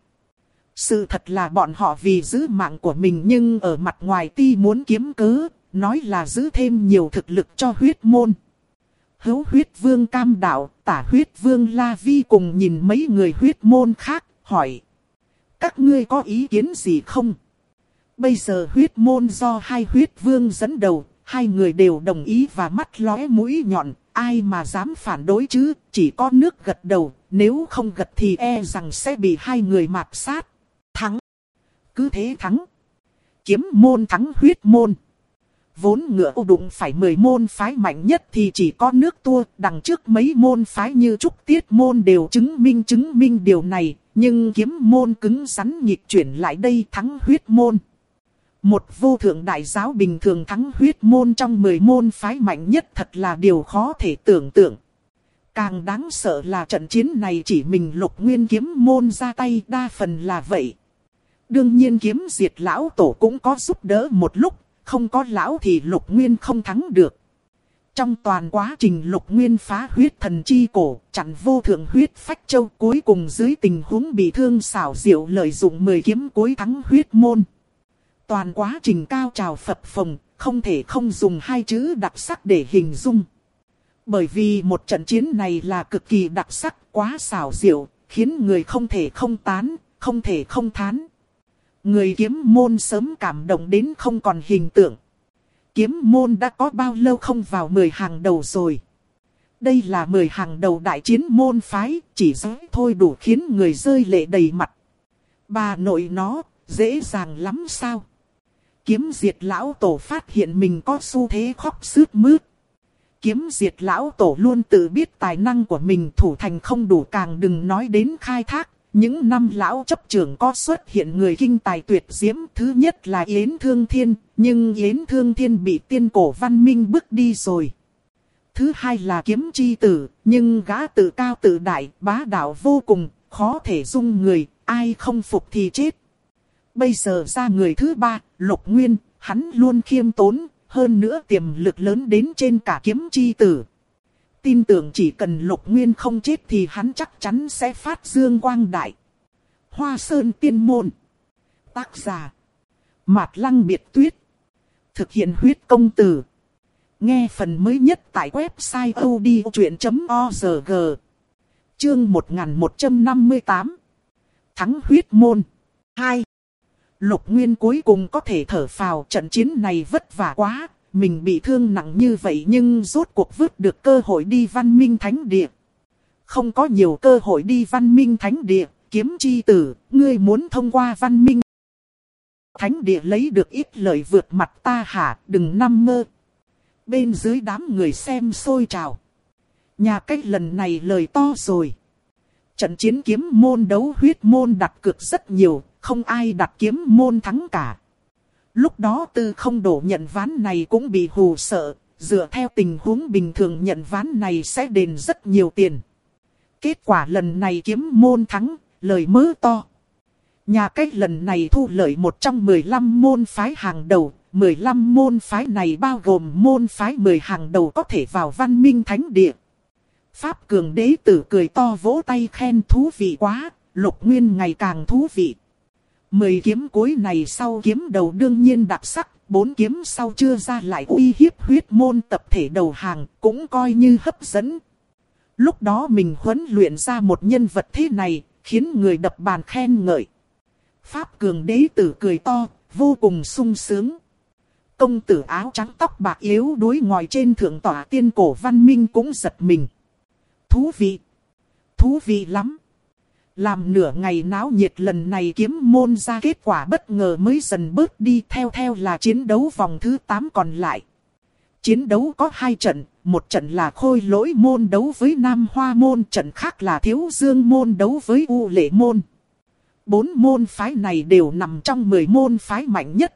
A: Sự thật là bọn họ vì giữ mạng của mình nhưng ở mặt ngoài ti muốn kiếm cớ, nói là giữ thêm nhiều thực lực cho huyết môn. Hữu Huyết Vương Cam Đạo, Tả Huyết Vương La Vi cùng nhìn mấy người huyết môn khác, hỏi. Các ngươi có ý kiến gì không? Bây giờ huyết môn do hai huyết vương dẫn đầu, hai người đều đồng ý và mắt lóe mũi nhọn, ai mà dám phản đối chứ, chỉ có nước gật đầu, nếu không gật thì e rằng sẽ bị hai người mạt sát. Thắng. Cứ thế thắng. Kiếm môn thắng huyết môn. Vốn ngựa ô đụng phải 10 môn phái mạnh nhất thì chỉ có nước tua, đằng trước mấy môn phái như Trúc Tiết môn đều chứng minh điều này, nhưng kiếm môn cứng rắn nghịch chuyển lại đây thắng huyết môn. Một vô thượng đại giáo bình thường thắng huyết môn trong 10 môn phái mạnh nhất thật là điều khó thể tưởng tượng. Càng đáng sợ là trận chiến này chỉ mình Lục Nguyên kiếm môn ra tay, đa phần là vậy. Đương nhiên kiếm diệt lão tổ cũng có giúp đỡ một lúc, không có lão thì Lục Nguyên không thắng được. Trong toàn quá trình Lục Nguyên phá huyết thần chi cổ, chặn vô thượng huyết phách châu, cuối cùng dưới tình huống bị thương xảo diệu lợi dụng 10 kiếm cuối thắng huyết môn. Toàn quá trình cao trào phập phồng, không thể không dùng hai chữ đặc sắc để hình dung. Bởi vì một trận chiến này là cực kỳ đặc sắc, quá xảo diệu, khiến người không thể không tán, không thể không thán. Người kiếm môn sớm cảm động đến không còn hình tượng. Kiếm môn đã có bao lâu không vào 10 hàng đầu rồi. Đây là 10 hàng đầu đại chiến môn phái, chỉ giới thôi đủ khiến người rơi lệ đầy mặt. Bà nội nó, dễ dàng lắm sao? Kiếm diệt lão tổ phát hiện mình có xu thế khóc sướt mướt. Kiếm diệt lão tổ luôn tự biết tài năng của mình, thủ thành không đủ càng đừng nói đến khai thác. Những năm lão chấp trưởng có xuất hiện người kinh tài tuyệt diễm, thứ nhất là Yến Thương Thiên, nhưng Yến Thương Thiên bị tiên cổ văn minh bước đi rồi. Thứ hai là Kiếm Chi Tử, nhưng gã tự cao tự đại, bá đạo vô cùng, khó thể dung người, ai không phục thì chết. Bây giờ ra người thứ ba, Lục Nguyên, hắn luôn khiêm tốn, hơn nữa tiềm lực lớn đến trên cả Kiếm Chi Tử. Tin tưởng chỉ cần Lục Nguyên không chết thì hắn chắc chắn sẽ phát dương quang đại. Hoa Sơn Tiên Môn. Tác giả Mạt Lăng Biệt Tuyết. Thực hiện huyết công từ. Nghe phần mới nhất tại website odchuyện.org. Chương 1158. Thắng huyết môn. 2. Lục Nguyên cuối cùng có thể thở phào, trận chiến này vất vả quá. Mình bị thương nặng như vậy nhưng rốt cuộc vứt được cơ hội đi Văn Minh Thánh Địa. Không có nhiều cơ hội đi Văn Minh Thánh Địa, Kiếm Chi Tử, ngươi muốn thông qua Văn Minh Thánh Địa lấy được ít lợi vượt mặt ta hả, đừng nằm mơ. Bên dưới đám người xem sôi trào. Nhà cách lần này lời to rồi. Trận chiến kiếm môn đấu huyết môn đặt cược rất nhiều, không ai đặt kiếm môn thắng cả. Lúc đó Tư Không Đổ nhận ván này cũng bị hù sợ, dựa theo tình huống bình thường nhận ván này sẽ đền rất nhiều tiền. Kết quả lần này kiếm môn thắng, lời mớ to. Nhà cách lần này thu lợi một trong 15 môn phái hàng đầu, 15 môn phái này bao gồm môn phái 10 hàng đầu có thể vào Văn Minh Thánh Địa. Pháp Cường Đế Tử cười to vỗ tay khen thú vị quá, Lục Nguyên ngày càng thú vị. 10 kiếm cuối này sau kiếm đầu đương nhiên đặc sắc, 4 kiếm sau chưa ra lại uy hiếp huyết môn tập thể đầu hàng, cũng coi như hấp dẫn. Lúc đó mình huấn luyện ra một nhân vật thế này, khiến người đập bàn khen ngợi. Pháp Cường Đế Tử cười to, vô cùng sung sướng. Công tử áo trắng tóc bạc yếu đuối ngồi trên thượng tọa tiên cổ văn minh cũng giật mình. Thú vị lắm. Làm nửa ngày náo nhiệt lần này kiếm môn ra kết quả bất ngờ mới dần bớt đi, theo là chiến đấu vòng thứ 8 còn lại. Chiến đấu có 2 trận, một trận là Khôi Lỗi môn đấu với Nam Hoa môn, trận khác là Thiếu Dương môn đấu với U Lệ môn. 4 môn phái này đều nằm trong 10 môn phái mạnh nhất.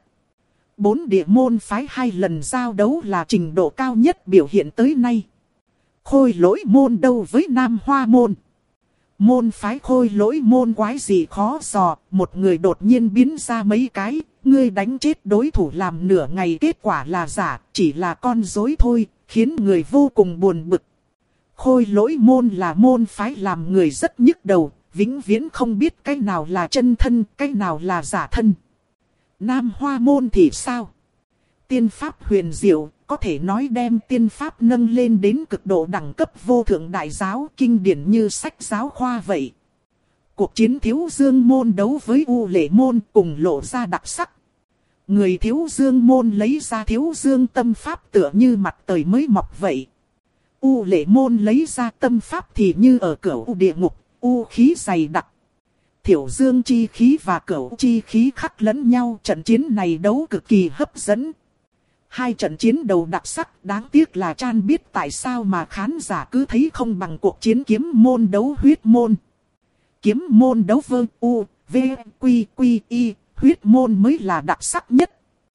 A: 4 địa môn phái 2 lần giao đấu là trình độ cao nhất biểu hiện tới nay. Khôi Lỗi môn đấu với Nam Hoa môn. Môn phái Khôi Lỗi môn quái gì khó dò, một người đột nhiên biến ra mấy cái, ngươi đánh chết đối thủ làm nửa ngày kết quả là giả, chỉ là con rối thôi, khiến người vô cùng buồn bực. Khôi Lỗi môn là môn phái làm người rất nhức đầu, vĩnh viễn không biết cái nào là chân thân, cái nào là giả thân. Nam Hoa môn thì sao? Tiên pháp huyền diệu, có thể nói đem tiên pháp nâng lên đến cực độ đẳng cấp vô thượng đại giáo, kinh điển như sách giáo khoa vậy. Cuộc chiến Thiếu Dương môn đấu với U Lệ môn cùng lộ ra đặc sắc. Người Thiếu Dương môn lấy ra Thiếu Dương tâm pháp tựa như mặt trời mới mọc vậy. U Lệ môn lấy ra tâm pháp thì như ở cửu địa ngục, u khí dày đặc. Thiểu Dương chi khí và cửu chi khí khắc lẫn nhau, trận chiến này đấu cực kỳ hấp dẫn. 2 trận chiến đầu đặc sắc, đáng tiếc là Chan biết tại sao mà khán giả cứ thấy không bằng cuộc chiến kiếm môn đấu huyết môn. Kiếm môn đấu vơ u, v, quy, quy, y, huyết môn mới là đặc sắc nhất.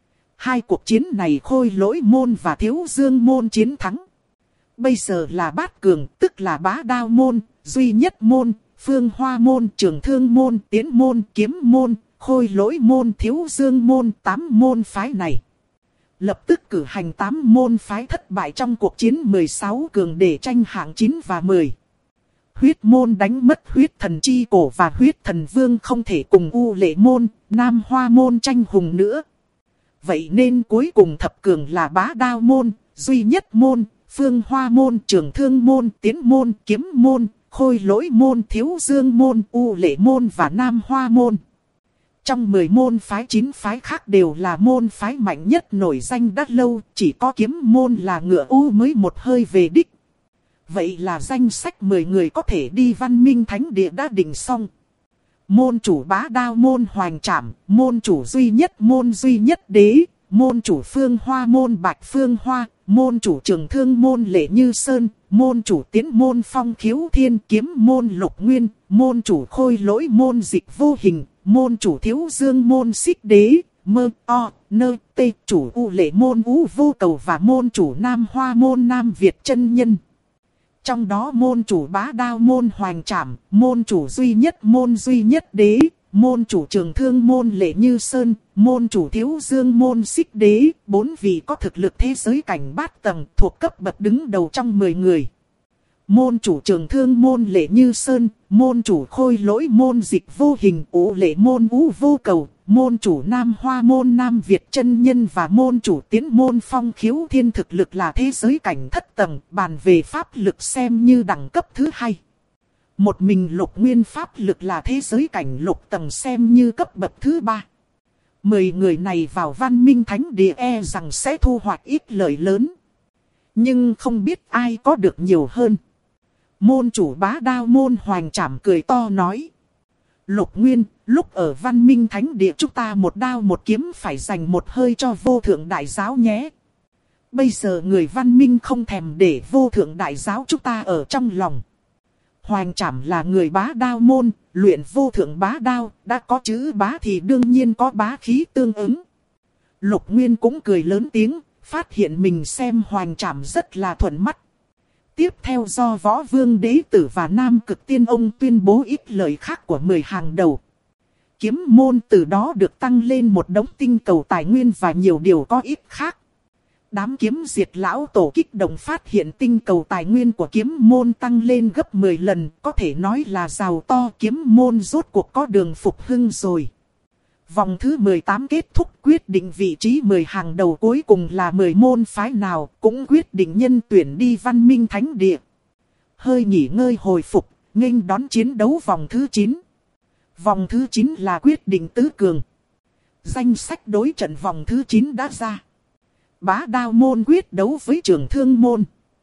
A: 2 cuộc chiến này Khôi Lỗi môn và Thiếu Dương môn chiến thắng. Bây giờ là Bát Cường, tức là Bá Đao môn, Duy Nhất môn, Phương Hoa môn, Trường Thương môn, Tiến môn, Kiếm môn, Khôi Lỗi môn, Thiếu Dương môn, 8 môn phái này. Lập tức cử hành 8 môn phái thất bại trong cuộc chiến 16 cường để tranh hạng 9 và 10. Huyết môn đánh mất huyết thần chi cổ và huyết thần vương không thể cùng U Lệ môn, Nam Hoa môn tranh hùng nữa. Vậy nên cuối cùng thập cường là Bá Đao môn, Duy Nhất môn, Phương Hoa môn, Trường Thương môn, Tiến môn, Kiếm môn, Khôi Lỗi môn, Thiếu Dương môn, U Lệ môn và Nam Hoa môn. Trong 10 môn phái 9 phái khác đều là môn phái mạnh nhất nổi danh đã lâu, chỉ có Kiếm môn là ngựa u mới một hơi về đích. Vậy là danh sách 10 người có thể đi Văn Minh Thánh Địa đã định xong. Môn chủ Bá Đao môn Hoành Trảm, môn chủ Duy Nhất Đế, môn chủ Phương Hoa môn Bạch Phương Hoa, môn chủ Trường Thương môn Lệ Như Sơn, môn chủ Tiến môn Phong Khiếu Thiên, Kiếm môn Lục Nguyên, môn chủ Khôi Lỗi môn Dịch Vô Hình, môn chủ Thiếu Dương môn Xích Đế, Mơ O Nơ Tê, chủ U Lệ môn Ú Vô Cầu và môn chủ Nam Hoa môn Nam Việt Chân Nhân. Trong đó môn chủ Bá Đao môn Hoành Trảm, môn chủ Duy Nhất Đế, môn chủ Trường Thương môn Lệ Như Sơn, môn chủ Thiếu Dương môn Xích Đế, 4 vị có thực lực thế giới cảnh bát tầng thuộc cấp bậc đứng đầu trong 10 người. Môn chủ Trường Thương môn Lệ Như Sơn, môn chủ Khôi Lỗi môn Dịch Vô Hình, U Lệ môn Ú Vô Cầu, môn chủ Nam Hoa môn Nam Việt chân nhân và môn chủ Tiến môn Phong Khiếu Thiên thực lực là thế giới cảnh thất tầng, bàn về pháp lực xem như đẳng cấp thứ hai. Một mình Lục Nguyên pháp lực là thế giới cảnh lục tầng xem như cấp bậc thứ ba. 10 người này vào Văn Minh Thánh Địa e rằng sẽ thu hoạch ít lợi lớn. Nhưng không biết ai có được nhiều hơn. Môn chủ Bá Đao môn Hoành Trảm cười to nói. Lục Nguyên, lúc ở Văn Minh Thánh Địa chúng ta một đao một kiếm phải dành một hơi cho vô thượng đại giáo nhé. Bây giờ người Văn Minh không thèm để vô thượng đại giáo chúng ta ở trong lòng. Hoành Trảm là người Bá Đao môn, luyện vô thượng bá đao, đã có chữ bá thì đương nhiên có bá khí tương ứng. Lục Nguyên cũng cười lớn tiếng, phát hiện mình xem Hoành Trảm rất là thuận mắt. Tiếp theo do Võ Vương Đế Tử và Nam Cực Tiên Ông tuyên bố ít lời khác của 10 hàng đầu. Kiếm môn từ đó được tăng lên một đống tinh cầu tài nguyên và nhiều điều có ích khác. Đám kiếm diệt lão tổ kích động phát hiện tinh cầu tài nguyên của kiếm môn tăng lên gấp 10 lần, có thể nói là giàu to. Kiếm môn rốt cuộc có đường phục hưng rồi. Vòng thứ 18 kết thúc, quyết định vị trí 10 hàng đầu cuối cùng là 10 môn phái nào, cũng quyết định nhân tuyển đi Văn Minh Thánh Địa. Hơi nghỉ ngơi hồi phục, nghênh đón chiến đấu vòng thứ 9. Vòng thứ 9 là quyết định tứ cường. Danh sách đối trận vòng thứ 9 đã ra. Bá Đao môn quyết đấu với Trường Thương môn.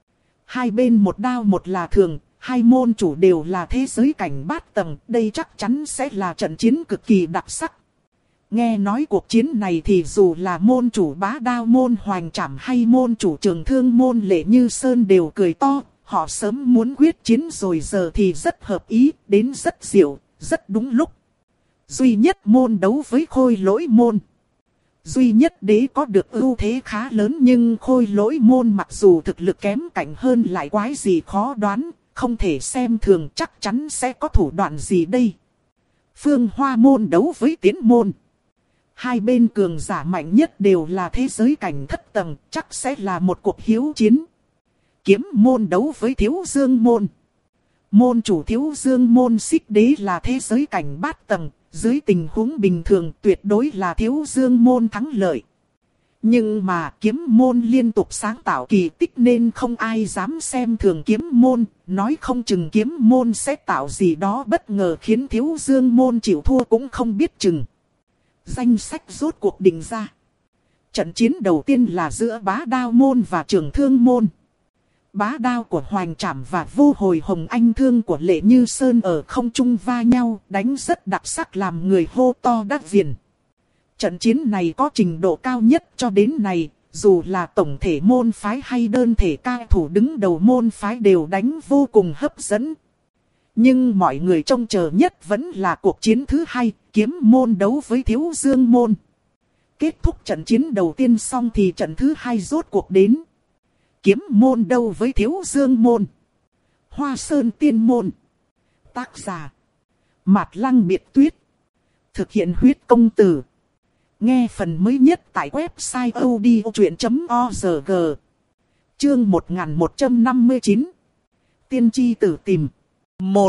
A: Hai bên một đao một là thường, hai môn chủ đều là thế giới cảnh bát tầng, đây chắc chắn sẽ là trận chiến cực kỳ đặc sắc. Nghe nói cuộc chiến này thì dù là môn chủ Bá Đao môn Hoành Trảm hay môn chủ Trường Thương môn Lệ Như Sơn đều cười to, họ sớm muốn quyết chiến rồi, giờ thì rất hợp ý, đến rất diệu, rất đúng lúc. Duy nhất môn đấu với Khôi Lỗi môn. Duy nhất đế có được ưu thế khá lớn, nhưng Khôi Lỗi môn mặc dù thực lực kém cạnh hơn lại quái gì khó đoán, không thể xem thường, chắc chắn sẽ có thủ đoạn gì đây. Phương Hoa môn đấu với Tiến môn. Hai bên cường giả mạnh nhất đều là thế giới cảnh thất tầng, chắc sẽ là một cuộc hiếu chiến. Kiếm môn đấu với Thiếu Dương môn. Môn chủ Thiếu Dương môn Xích Đế là thế giới cảnh bát tầng, dưới tình huống bình thường tuyệt đối là Thiếu Dương môn thắng lợi. Nhưng mà kiếm môn liên tục sáng tạo kỳ tích nên không ai dám xem thường kiếm môn, nói không chừng kiếm môn sẽ tạo gì đó bất ngờ khiến Thiếu Dương môn chịu thua cũng không biết chừng. Danh sách rốt cuộc định ra. Trận chiến đầu tiên là giữa Bá Đao môn và Trường Thương môn. Bá đao của Hoành Trảm và vô hồi hồng anh thương của Lệ Như Sơn ở không trung va nhau, đánh rất đặc sắc làm người hô to đắc viền. Trận chiến này có trình độ cao nhất cho đến nay, dù là tổng thể môn phái hay đơn thể cao thủ đứng đầu môn phái đều đánh vô cùng hấp dẫn. Nhưng mọi người trông chờ nhất vẫn là cuộc chiến thứ hai, kiếm môn đấu với Thiếu Dương môn. Kết thúc trận chiến đầu tiên xong thì trận thứ hai rốt cuộc đến. Kiếm môn đấu với Thiếu Dương môn. Hoa Sơn Tiên môn. Tác giả Mạt Lăng Biệt Tuyết. Thực hiện huyết công từ. Nghe phần mới nhất tại website odchuyện.org. Chương 1159. Tiên tri tử tìm. 1.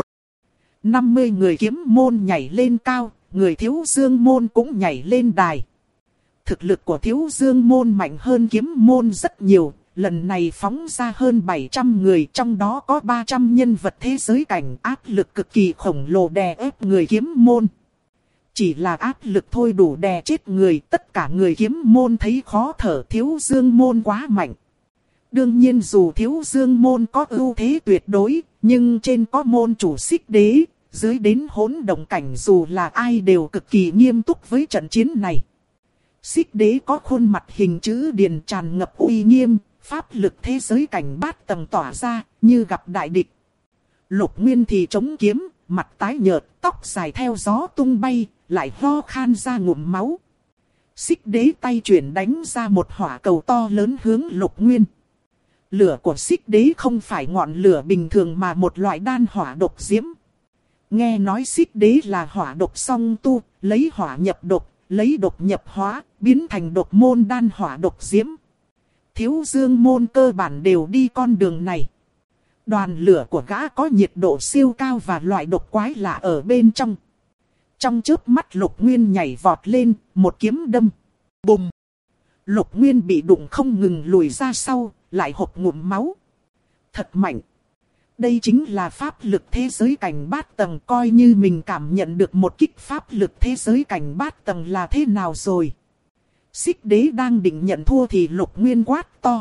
A: 50 người kiếm môn nhảy lên cao, người Thiếu Dương môn cũng nhảy lên đài. Thực lực của Thiếu Dương môn mạnh hơn kiếm môn rất nhiều. Lần này phóng ra hơn 700 người, trong đó có 300 nhân vật thế giới cảnh, áp lực cực kỳ khổng lồ đè ép người kiếm môn. Chỉ là áp lực thôi đủ đè chết người, tất cả người kiếm môn thấy khó thở. Thiếu Dương môn quá mạnh. Đương nhiên dù Thiếu Dương môn có ưu thế tuyệt đối, nhưng trên có môn chủ Xích Đế, dưới đến hỗn động cảnh, dù là ai đều cực kỳ nghiêm túc với trận chiến này. Xích Đế có khuôn mặt hình chữ điền tràn ngập uy nghiêm, pháp lực thế giới cảnh bát tầng tỏa ra, như gặp đại địch. Lục Nguyên thì chống kiếm, mặt tái nhợt, tóc dài theo gió tung bay, lại ho khan ra ngụm máu. Xích Đế tay chuyển đánh ra một hỏa cầu to lớn hướng Lục Nguyên. Lửa của Xích Đế không phải ngọn lửa bình thường mà một loại đan hỏa độc diễm. Nghe nói Xích Đế là hỏa độc song tu, lấy hỏa nhập độc, lấy độc nhập hóa, biến thành độc môn đan hỏa độc diễm. Thiếu Dương môn cơ bản đều đi con đường này. Đoàn lửa của gã có nhiệt độ siêu cao và loại độc quái lạ ở bên trong. Trong chớp mắt Lục Nguyên nhảy vọt lên, một kiếm đâm. Bùm! Lục Nguyên bị đụng không ngừng lùi ra sau, lại hộc ngụm máu. Thật mạnh! Đây chính là pháp lực thế giới cảnh bát tầng, coi như mình cảm nhận được một kích pháp lực thế giới cảnh bát tầng là thế nào rồi. Xích Đế đang định nhận thua thì Lục Nguyên quát to.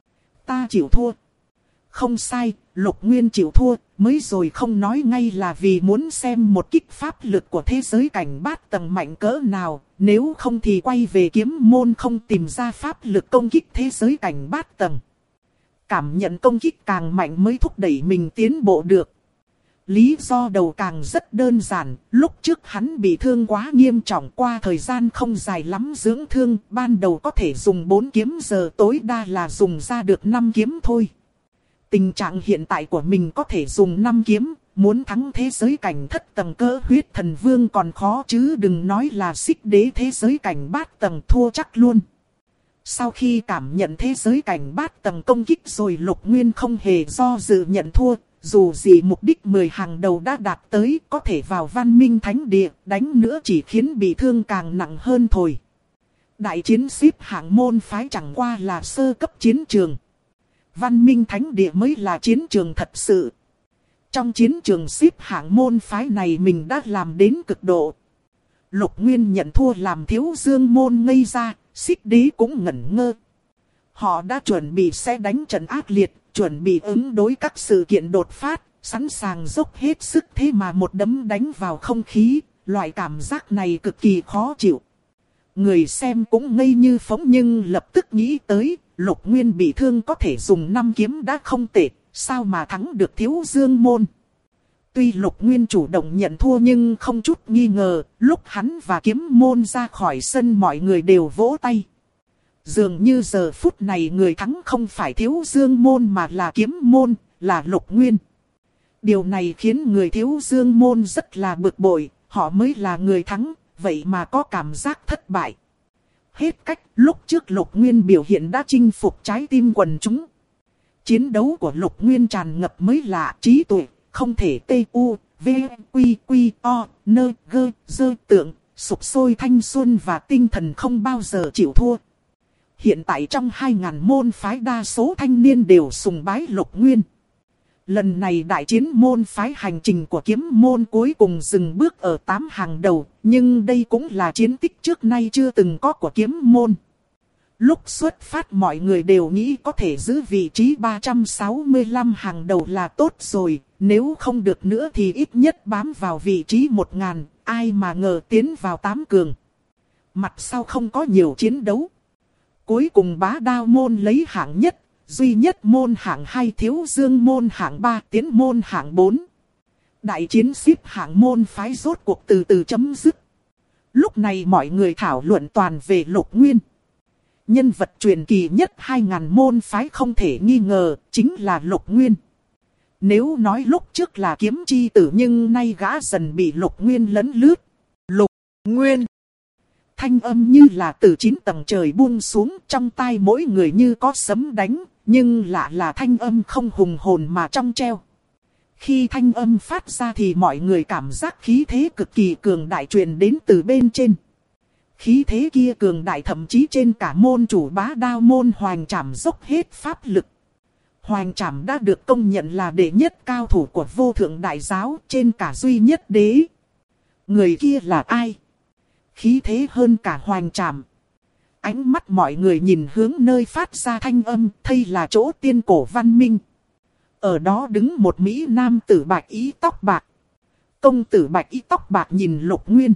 A: Ta chịu thua. Không sai, Lục Nguyên chịu thua, mới rồi không nói ngay là vì muốn xem một kích pháp lực của thế giới cảnh bát tầng mạnh cỡ nào, nếu không thì quay về kiếm môn không tìm ra pháp lực công kích thế giới cảnh bát tầng. Cảm nhận công kích càng mạnh mới thúc đẩy mình tiến bộ được. Lý do đầu càng rất đơn giản, lúc trước hắn bị thương quá nghiêm trọng, qua thời gian không dài lắm dưỡng thương, ban đầu có thể dùng 4 kiếm, giờ tối đa là dùng ra được 5 kiếm thôi. Tình trạng hiện tại của mình có thể dùng 5 kiếm, muốn thắng thế giới cảnh thất tầng cỡ huyết thần vương còn khó chứ đừng nói là Xích Đế thế giới cảnh bát tầng, thua chắc luôn. Sau khi cảm nhận thế giới cảnh bát tầng công kích rồi, Lục Nguyên không hề do dự nhận thua. Dù gì mục đích 10 hàng đầu đã đạt tới, có thể vào Văn Minh Thánh Địa, đánh nữa chỉ khiến bị thương càng nặng hơn thôi. Đại chiến xếp hạng môn phái chẳng qua là sơ cấp chiến trường. Văn Minh Thánh Địa mới là chiến trường thật sự. Trong chiến trường xếp hạng môn phái này mình đã làm đến cực độ. Lục Nguyên nhận thua làm Thiếu Dương môn ngây ra, Xích Đế cũng ngẩn ngơ. Họ đã chuẩn bị sẽ đánh trận ác liệt, chuẩn bị ứng đối các sự kiện đột phát, sẵn sàng dốc hết sức, thế mà một đấm đánh vào không khí, loại cảm giác này cực kỳ khó chịu. Người xem cũng ngây như phóng nhưng lập tức nghĩ tới, Lục Nguyên bị thương có thể dùng 5 kiếm đã không tệ, sao mà thắng được Thiếu Dương môn. Tuy Lục Nguyên chủ động nhận thua nhưng không chút nghi ngờ, lúc hắn và kiếm môn ra khỏi sân mọi người đều vỗ tay. Dường như giờ phút này người thắng không phải Thiếu Dương môn mà là kiếm môn, là Lục Nguyên. Điều này khiến người Thiếu Dương môn rất là bực bội, họ mới là người thắng, vậy mà có cảm giác thất bại. Hết cách, lúc trước Lục Nguyên biểu hiện đã chinh phục trái tim quần chúng. Chiến đấu của Lục Nguyên tràn ngập mới lạ, trí tuệ, không thể TUVQQ tượng, sục sôi thanh xuân và tinh thần không bao giờ chịu thua. Hiện tại trong 2.000 môn phái đa số thanh niên đều sùng bái Lục Nguyên. Lần này đại chiến môn phái hành trình của kiếm môn cuối cùng dừng bước ở 8 hàng đầu, nhưng đây cũng là chiến tích trước nay chưa từng có của kiếm môn. Lúc xuất phát mọi người đều nghĩ có thể giữ vị trí 365 hàng đầu là tốt rồi, nếu không được nữa thì ít nhất bám vào vị trí 1000, ai mà ngờ tiến vào 8 cường. Mặt sau không có nhiều chiến đấu. Cuối cùng Bá Đao môn lấy hạng nhất, duy nhất môn hạng 2, Thiếu Dương môn hạng 3, Tiến môn hạng 4. Đại chiến xếp hạng môn phái rốt cuộc từ từ chấm dứt. Lúc này mọi người thảo luận toàn về Lục Nguyên. Nhân vật truyền kỳ nhất 2.000 môn phái không thể nghi ngờ, chính là Lục Nguyên. Nếu nói lúc trước là kiếm chi tử nhưng nay gã dần bị Lục Nguyên lấn lướt. Lục Nguyên. Thanh âm như là từ 9 tầng trời buông xuống, trong tai mỗi người như có sấm đánh, nhưng lạ là thanh âm không hùng hồn mà trong treo. Khi thanh âm phát ra thì mọi người cảm giác khí thế cực kỳ cường đại truyền đến từ bên trên. Khí thế kia cường đại thậm chí trên cả môn chủ Bá Đao môn Hoành Trảm dốc hết pháp lực. Hoành Trảm đã được công nhận là đệ nhất cao thủ của vô thượng đại giáo trên cả duy nhất đế. Người kia là ai? Khí thế hơn cả Hoành Trảm. Ánh mắt mọi người nhìn hướng nơi phát ra thanh âm, thấy là chỗ tiên cổ văn minh. Ở đó đứng một mỹ nam tử bạch y tóc bạc. Công tử bạch y tóc bạc nhìn Lục Nguyên.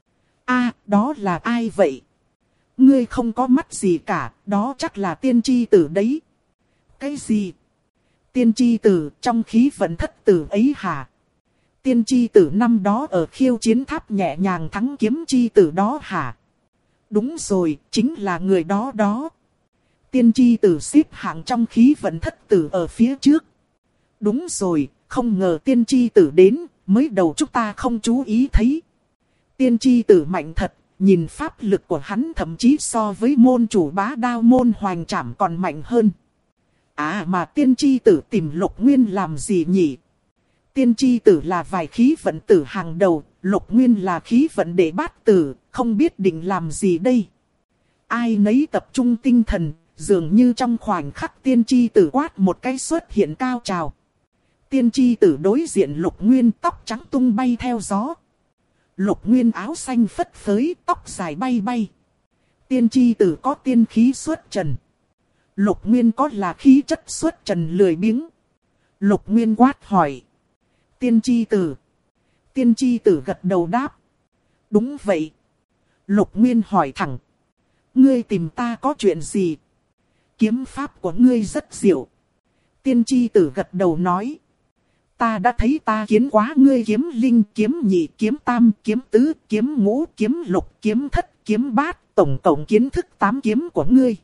A: Đó là ai vậy? Ngươi không có mắt gì cả, đó chắc là tiên tri tử đấy. Cái gì? Tiên tri tử trong khí vận thất tử ấy hả? Tiên tri tử năm đó ở Khiêu Chiến Tháp nhẹ nhàng thắng kiếm tri tử đó hả? Đúng rồi, chính là người đó đó. Tiên tri tử xếp hạng trong khí vận thất tử ở phía trước. Đúng rồi, không ngờ tiên tri tử đến, mới đầu chúng ta không chú ý thấy. Tiên tri tử mạnh thật, nhìn pháp lực của hắn thậm chí so với môn chủ Bá Đao môn Hoành Trảm còn mạnh hơn. Mà tiên tri tử tìm Lục Nguyên làm gì nhỉ? Tiên tri tử là vài khí vận tử hàng đầu, Lục Nguyên là khí vận đệ bát tử, không biết định làm gì đây. Ai nấy tập trung tinh thần, dường như trong khoảnh khắc tiên tri tử quát một cái xuất hiện cao trào. Tiên tri tử đối diện Lục Nguyên, tóc trắng tung bay theo gió. Lục Nguyên áo xanh phất phới, tóc dài bay bay. Tiên tri tử có tiên khí xuất trần. Lục Nguyên có là khí chất xuất trần lười biếng. Lục Nguyên quát hỏi. Tiên tri tử. Tiên tri tử gật đầu đáp. Đúng vậy. Lục Nguyên hỏi thẳng. Ngươi tìm ta có chuyện gì? Kiếm pháp của ngươi rất diệu. Tiên tri tử gật đầu nói. Ta đã thấy ta kiến quá ngươi kiếm linh, kiếm nhị, kiếm tam, kiếm tứ, kiếm ngũ, kiếm lục, kiếm thất, kiếm bát. Tổng cộng kiến thức 8 kiếm của ngươi.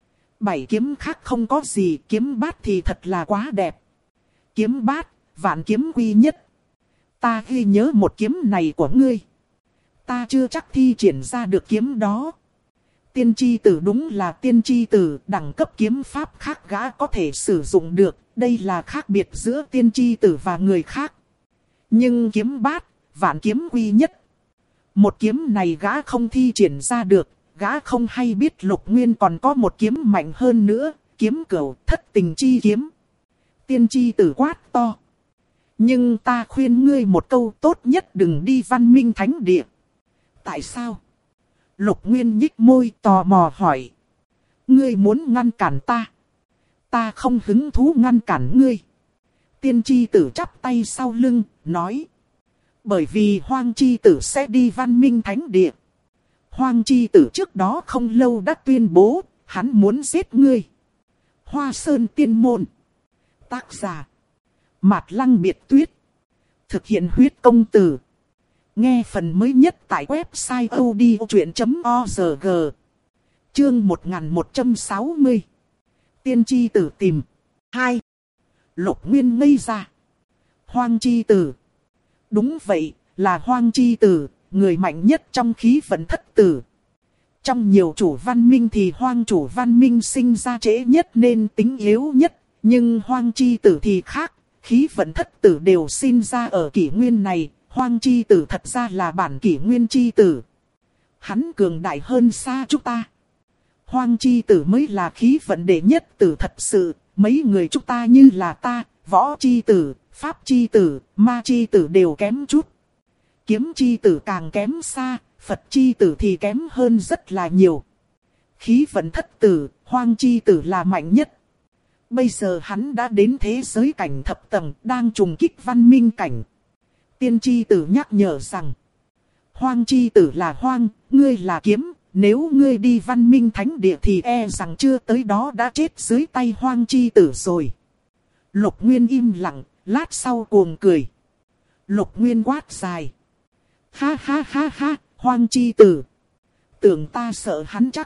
A: 7 kiếm khác không có gì, kiếm bát thì thật là quá đẹp. Kiếm bát, vạn kiếm quy nhất. Ta ghi nhớ một kiếm này của ngươi. Ta chưa chắc thi triển ra được kiếm đó. Tiên tri tử đúng là tiên tri tử, đẳng cấp kiếm pháp khác gã có thể sử dụng được. Đây là khác biệt giữa tiên tri tử và người khác. Nhưng kiếm bát, vạn kiếm quy nhất. Một kiếm này gã không thi triển ra được. Gã không hay biết Lục Nguyên còn có một kiếm mạnh hơn nữa, kiếm cửu thất tình chi kiếm. Tiên tri tử quát to. Nhưng ta khuyên ngươi một câu, tốt nhất đừng đi Văn Minh Thánh Địa. Tại sao? Lục Nguyên nhích môi tò mò hỏi. Ngươi muốn ngăn cản ta? Ta không hứng thú ngăn cản ngươi. Tiên tri tử chắp tay sau lưng, nói. Bởi vì Hoang tri tử sẽ đi Văn Minh Thánh Địa. Hoang chi tử trước đó không lâu đã tuyên bố, hắn muốn giết ngươi. Hoa Sơn Tiên Môn. Tác giả. Mạt Lăng Biệt Tuyết. Thực hiện huyết công từ. Nghe phần mới nhất tại website odchuyện.org. Chương 1160. Tiên tri tử tìm. 2. Lục Nguyên ngây ra. Hoang chi tử. Đúng vậy, là Hoang chi tử. Người mạnh nhất trong khí vận thất tử. Trong nhiều chủ văn minh thì Hoang chủ văn minh sinh ra trễ nhất nên tính yếu nhất. Nhưng Hoang chi tử thì khác. Khí vận thất tử đều sinh ra ở kỷ nguyên này. Hoang chi tử thật ra là bản kỷ nguyên chi tử. Hắn cường đại hơn xa chúng ta. Hoang chi tử mới là khí vận đệ nhất tử thật sự. Mấy người chúng ta như là ta, võ chi tử, pháp chi tử, ma chi tử đều kém chút. Kiếm chi tử càng kém xa, Phật chi tử thì kém hơn rất là nhiều. Khí vận thất tử, Hoang chi tử là mạnh nhất. Bây giờ hắn đã đến thế giới cảnh thập tầng, đang trùng kích văn minh cảnh. Tiên chi tử nhắc nhở rằng, Hoang chi tử là hoang, ngươi là kiếm, nếu ngươi đi văn minh thánh địa thì e rằng chưa tới đó đã chết dưới tay Hoang chi tử rồi. Lục Nguyên im lặng, lát sau cuồng cười. Lục Nguyên quát dài. Ha ha ha ha, Hoang chi tử. Tưởng ta sợ hắn chắc.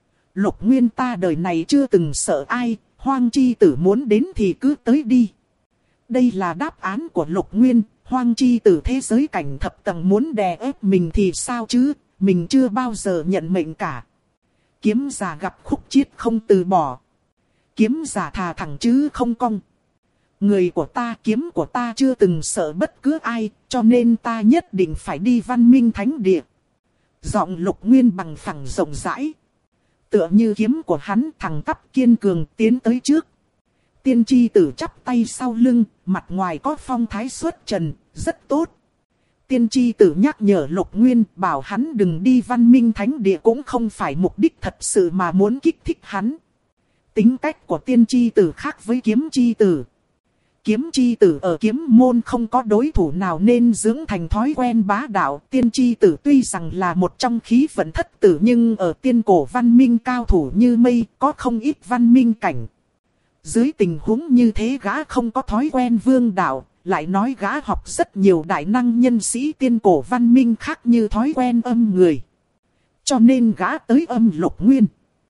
A: Lục Nguyên ta đời này chưa từng sợ ai, Hoang chi tử muốn đến thì cứ tới đi. Đây là đáp án của Lục Nguyên, Hoang chi tử thế giới cảnh thập tầng muốn đè ép mình thì sao chứ, mình chưa bao giờ nhận mệnh cả. Kiếm giả gặp khúc chiết không từ bỏ. Kiếm giả thà thẳng chứ không cong. Người của ta, kiếm của ta chưa từng sợ bất cứ ai, cho nên ta nhất định phải đi văn minh thánh địa. Giọng Lục Nguyên bằng phẳng rộng rãi. Tựa như kiếm của hắn thẳng tắp kiên cường tiến tới trước. Tiên tri tử chắp tay sau lưng, mặt ngoài có phong thái xuất trần, rất tốt. Tiên tri tử nhắc nhở Lục Nguyên bảo hắn đừng đi văn minh thánh địa cũng không phải mục đích thật sự mà muốn kích thích hắn. Tính cách của tiên tri tử khác với kiếm tri tử. Kiếm chi tử ở kiếm môn không có đối thủ nào nên dưỡng thành thói quen bá đạo. Tiên chi tử tuy rằng là một trong khí vận thất tử nhưng ở tiên cổ văn minh cao thủ như mây có không ít văn minh cảnh. Dưới tình huống như thế gã không có thói quen vương đạo, lại nói gã học rất nhiều đại năng nhân sĩ tiên cổ văn minh khác như thói quen âm người. Cho nên gã tới âm Lục Nguyên.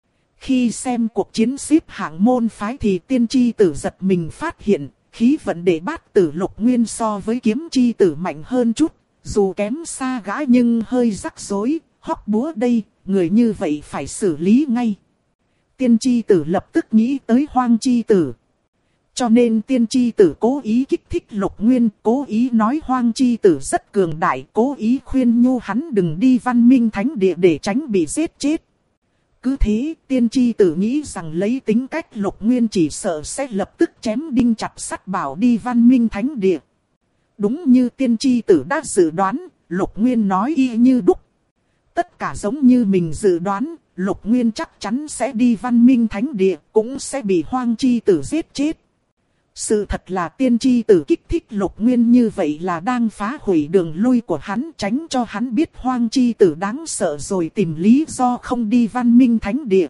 A: Khi xem cuộc chiến xếp hạng môn phái thì tiên chi tử giật mình phát hiện. Khí vận đệ bát tử Lục Nguyên so với kiếm chi tử mạnh hơn chút, dù kém xa gã nhưng hơi rắc rối, hóc búa đây, người như vậy phải xử lý ngay. Tiên chi tử lập tức nghĩ tới Hoang chi tử. Cho nên tiên tri tử cố ý kích thích Lục Nguyên, cố ý nói hoang chi tử rất cường đại, cố ý khuyên nhu hắn đừng đi văn minh thánh địa để tránh bị giết chết. Cứ thế, tiên tri tử nghĩ rằng lấy tính cách Lục Nguyên chỉ sợ sẽ lập tức chém đinh chặt sắt bảo đi văn minh thánh địa. Đúng như tiên tri tử đã dự đoán, Lục Nguyên nói y như đúc. Tất cả giống như mình dự đoán, Lục Nguyên chắc chắn sẽ đi văn minh thánh địa, cũng sẽ bị hoang chi tử giết chết. Sự thật là tiên tri tử kích thích Lục Nguyên như vậy là đang phá hủy đường lui của hắn, tránh cho hắn biết hoang chi tử đáng sợ rồi tìm lý do không đi văn minh thánh địa.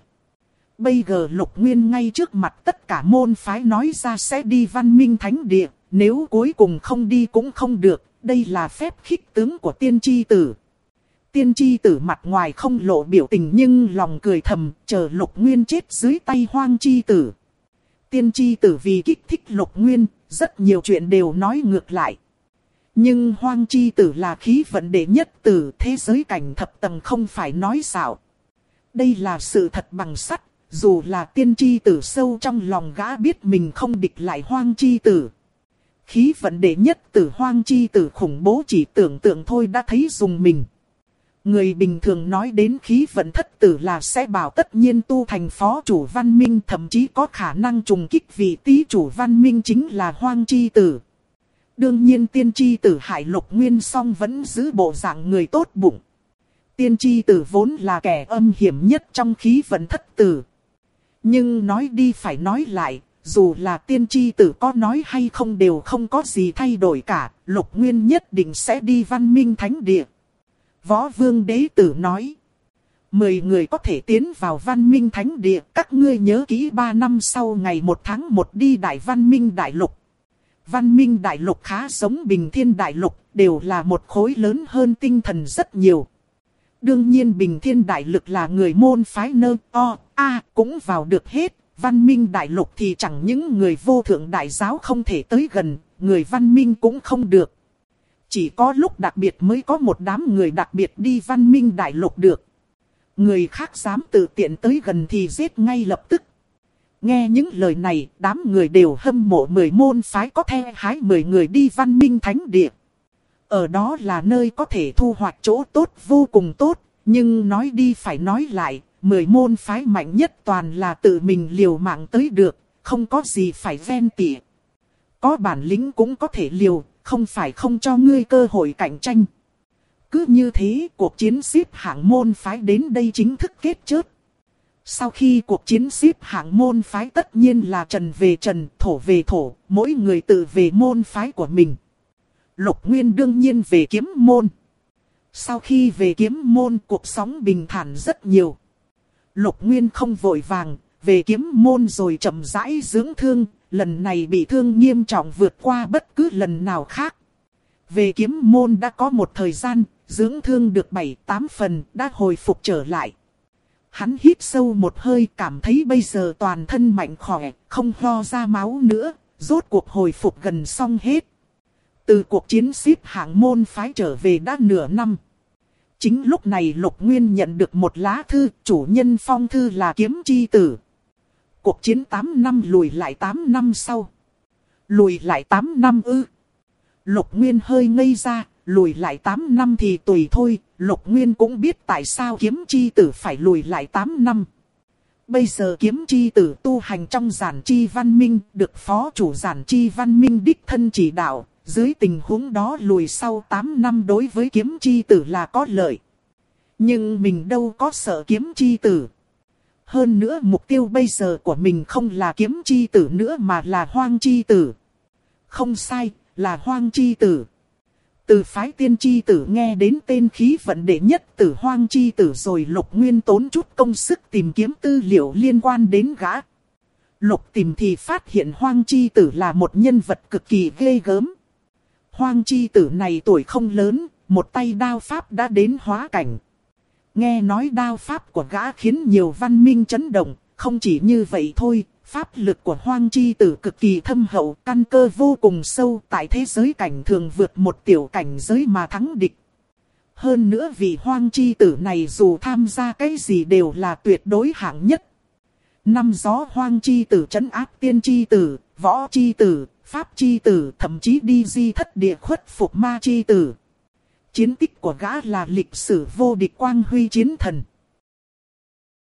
A: Bây giờ Lục Nguyên ngay trước mặt tất cả môn phái nói ra sẽ đi văn minh thánh địa, nếu cuối cùng không đi cũng không được, đây là phép khích tướng của tiên tri tử. Tiên tri tử mặt ngoài không lộ biểu tình nhưng lòng cười thầm, chờ Lục Nguyên chết dưới tay hoang chi tử. Tiên tri tử vì kích thích Lục Nguyên, rất nhiều chuyện đều nói ngược lại. Nhưng hoang chi tử là khí vận đệ nhất tử, thế giới cảnh thập tầng không phải nói xạo. Đây là sự thật bằng sắt, dù là tiên tri tử sâu trong lòng gã biết mình không địch lại hoang chi tử. Khí vận đệ nhất tử hoang chi tử khủng bố chỉ tưởng tượng thôi đã thấy dùng mình. Người bình thường nói đến khí vận thất tử là sẽ bảo tất nhiên tu thành phó chủ văn minh, thậm chí có khả năng trùng kích vị tý chủ văn minh chính là hoang chi tử. Đương nhiên tiên tri tử hại Lục Nguyên song vẫn giữ bộ dạng người tốt bụng. Tiên tri tử vốn là kẻ âm hiểm nhất trong khí vận thất tử. Nhưng nói đi phải nói lại, dù là tiên tri tử có nói hay không đều không có gì thay đổi cả, Lục Nguyên nhất định sẽ đi văn minh thánh địa. Võ Vương Đế Tử nói, 10 người có thể tiến vào văn minh thánh địa, các ngươi nhớ kỹ 3 năm sau ngày 1 tháng 1 đi đại văn minh đại lục. Văn minh đại lục khá giống Bình Thiên đại lục, đều là một khối lớn hơn tinh thần rất nhiều. Đương nhiên Bình Thiên đại lục là người môn phái nơ o a cũng vào được hết, văn minh đại lục thì chẳng những người vô thượng đại giáo không thể tới gần, người văn minh cũng không được. Chỉ có lúc đặc biệt mới có một đám người đặc biệt đi văn minh đại lục được. Người khác dám tự tiện tới gần thì giết ngay lập tức. Nghe những lời này, đám người đều hâm mộ 10 môn phái có the hái 10 người đi văn minh thánh địa. Ở đó là nơi có thể thu hoạch chỗ tốt vô cùng tốt, nhưng nói đi phải nói lại, 10 môn phái mạnh nhất toàn là tự mình liều mạng tới được, không có gì phải ven tỉa. Có bản lĩnh cũng có thể liều, không phải không cho ngươi cơ hội cạnh tranh. Cứ như thế, cuộc chiến xếp hạng môn phái đến đây chính thức kết chớp. Sau khi cuộc chiến xếp hạng môn phái tất nhiên là trần về trần, thổ về thổ, mỗi người tự về môn phái của mình. Lục Nguyên đương nhiên về kiếm môn. Sau khi về kiếm môn, cuộc sống bình thản rất nhiều. Lục Nguyên không vội vàng, về kiếm môn rồi chậm rãi dưỡng thương, lần này bị thương nghiêm trọng vượt qua bất cứ lần nào khác. Về kiếm môn đã có một thời gian, dưỡng thương được 7-8 phần, đã hồi phục trở lại. Hắn hít sâu một hơi, cảm thấy bây giờ toàn thân mạnh khỏe, không ho ra máu nữa, rốt cuộc hồi phục gần xong hết. Từ cuộc chiến xếp hạng môn phái trở về đã nửa năm. Chính lúc này Lục Nguyên nhận được một lá thư, chủ nhân phong thư là Kiếm Chi Tử. Cuộc chiến 8 năm lùi lại 8 năm sau. Lùi lại 8 năm ư? Lục Nguyên hơi ngây ra, lùi lại 8 năm thì tùy thôi, Lục Nguyên cũng biết tại sao Kiếm Chi Tử phải lùi lại 8 năm. Bây giờ Kiếm Chi Tử tu hành trong Giản Chi Văn Minh, được phó chủ Giản Chi Văn Minh đích thân chỉ đạo, dưới tình huống đó lùi sau 8 năm đối với Kiếm Chi Tử là có lợi. Nhưng mình đâu có sợ Kiếm Chi Tử. Hơn nữa mục tiêu bây giờ của mình không là Kiếm Chi Tử nữa mà là Hoang Chi Tử. Không sai, là Hoang Chi Tử. Từ phái Tiên Chi Tử nghe đến tên khí vận đệ nhất tử Hoang Chi Tử rồi Lục Nguyên tốn chút công sức tìm kiếm tư liệu liên quan đến gã. Lục tìm thì phát hiện Hoang Chi Tử là một nhân vật cực kỳ ghê gớm. Hoang Chi Tử này tuổi không lớn, một tay đao pháp đã đến hóa cảnh. Nghe nói đao pháp của gã khiến nhiều văn minh chấn động, không chỉ như vậy thôi, pháp lực của Hoang Chi Tử cực kỳ thâm hậu, căn cơ vô cùng sâu, tại thế giới cảnh thường vượt một tiểu cảnh giới mà thắng địch. Hơn nữa vì Hoang Chi Tử này dù tham gia cái gì đều là tuyệt đối hạng nhất. Năm gió hoang chi tử trấn áp tiên chi tử, võ chi tử, pháp chi tử, thậm chí đi di thất địa khuất phục ma chi tử. Chiến tích của gã là lịch sử vô địch quang huy chiến thần.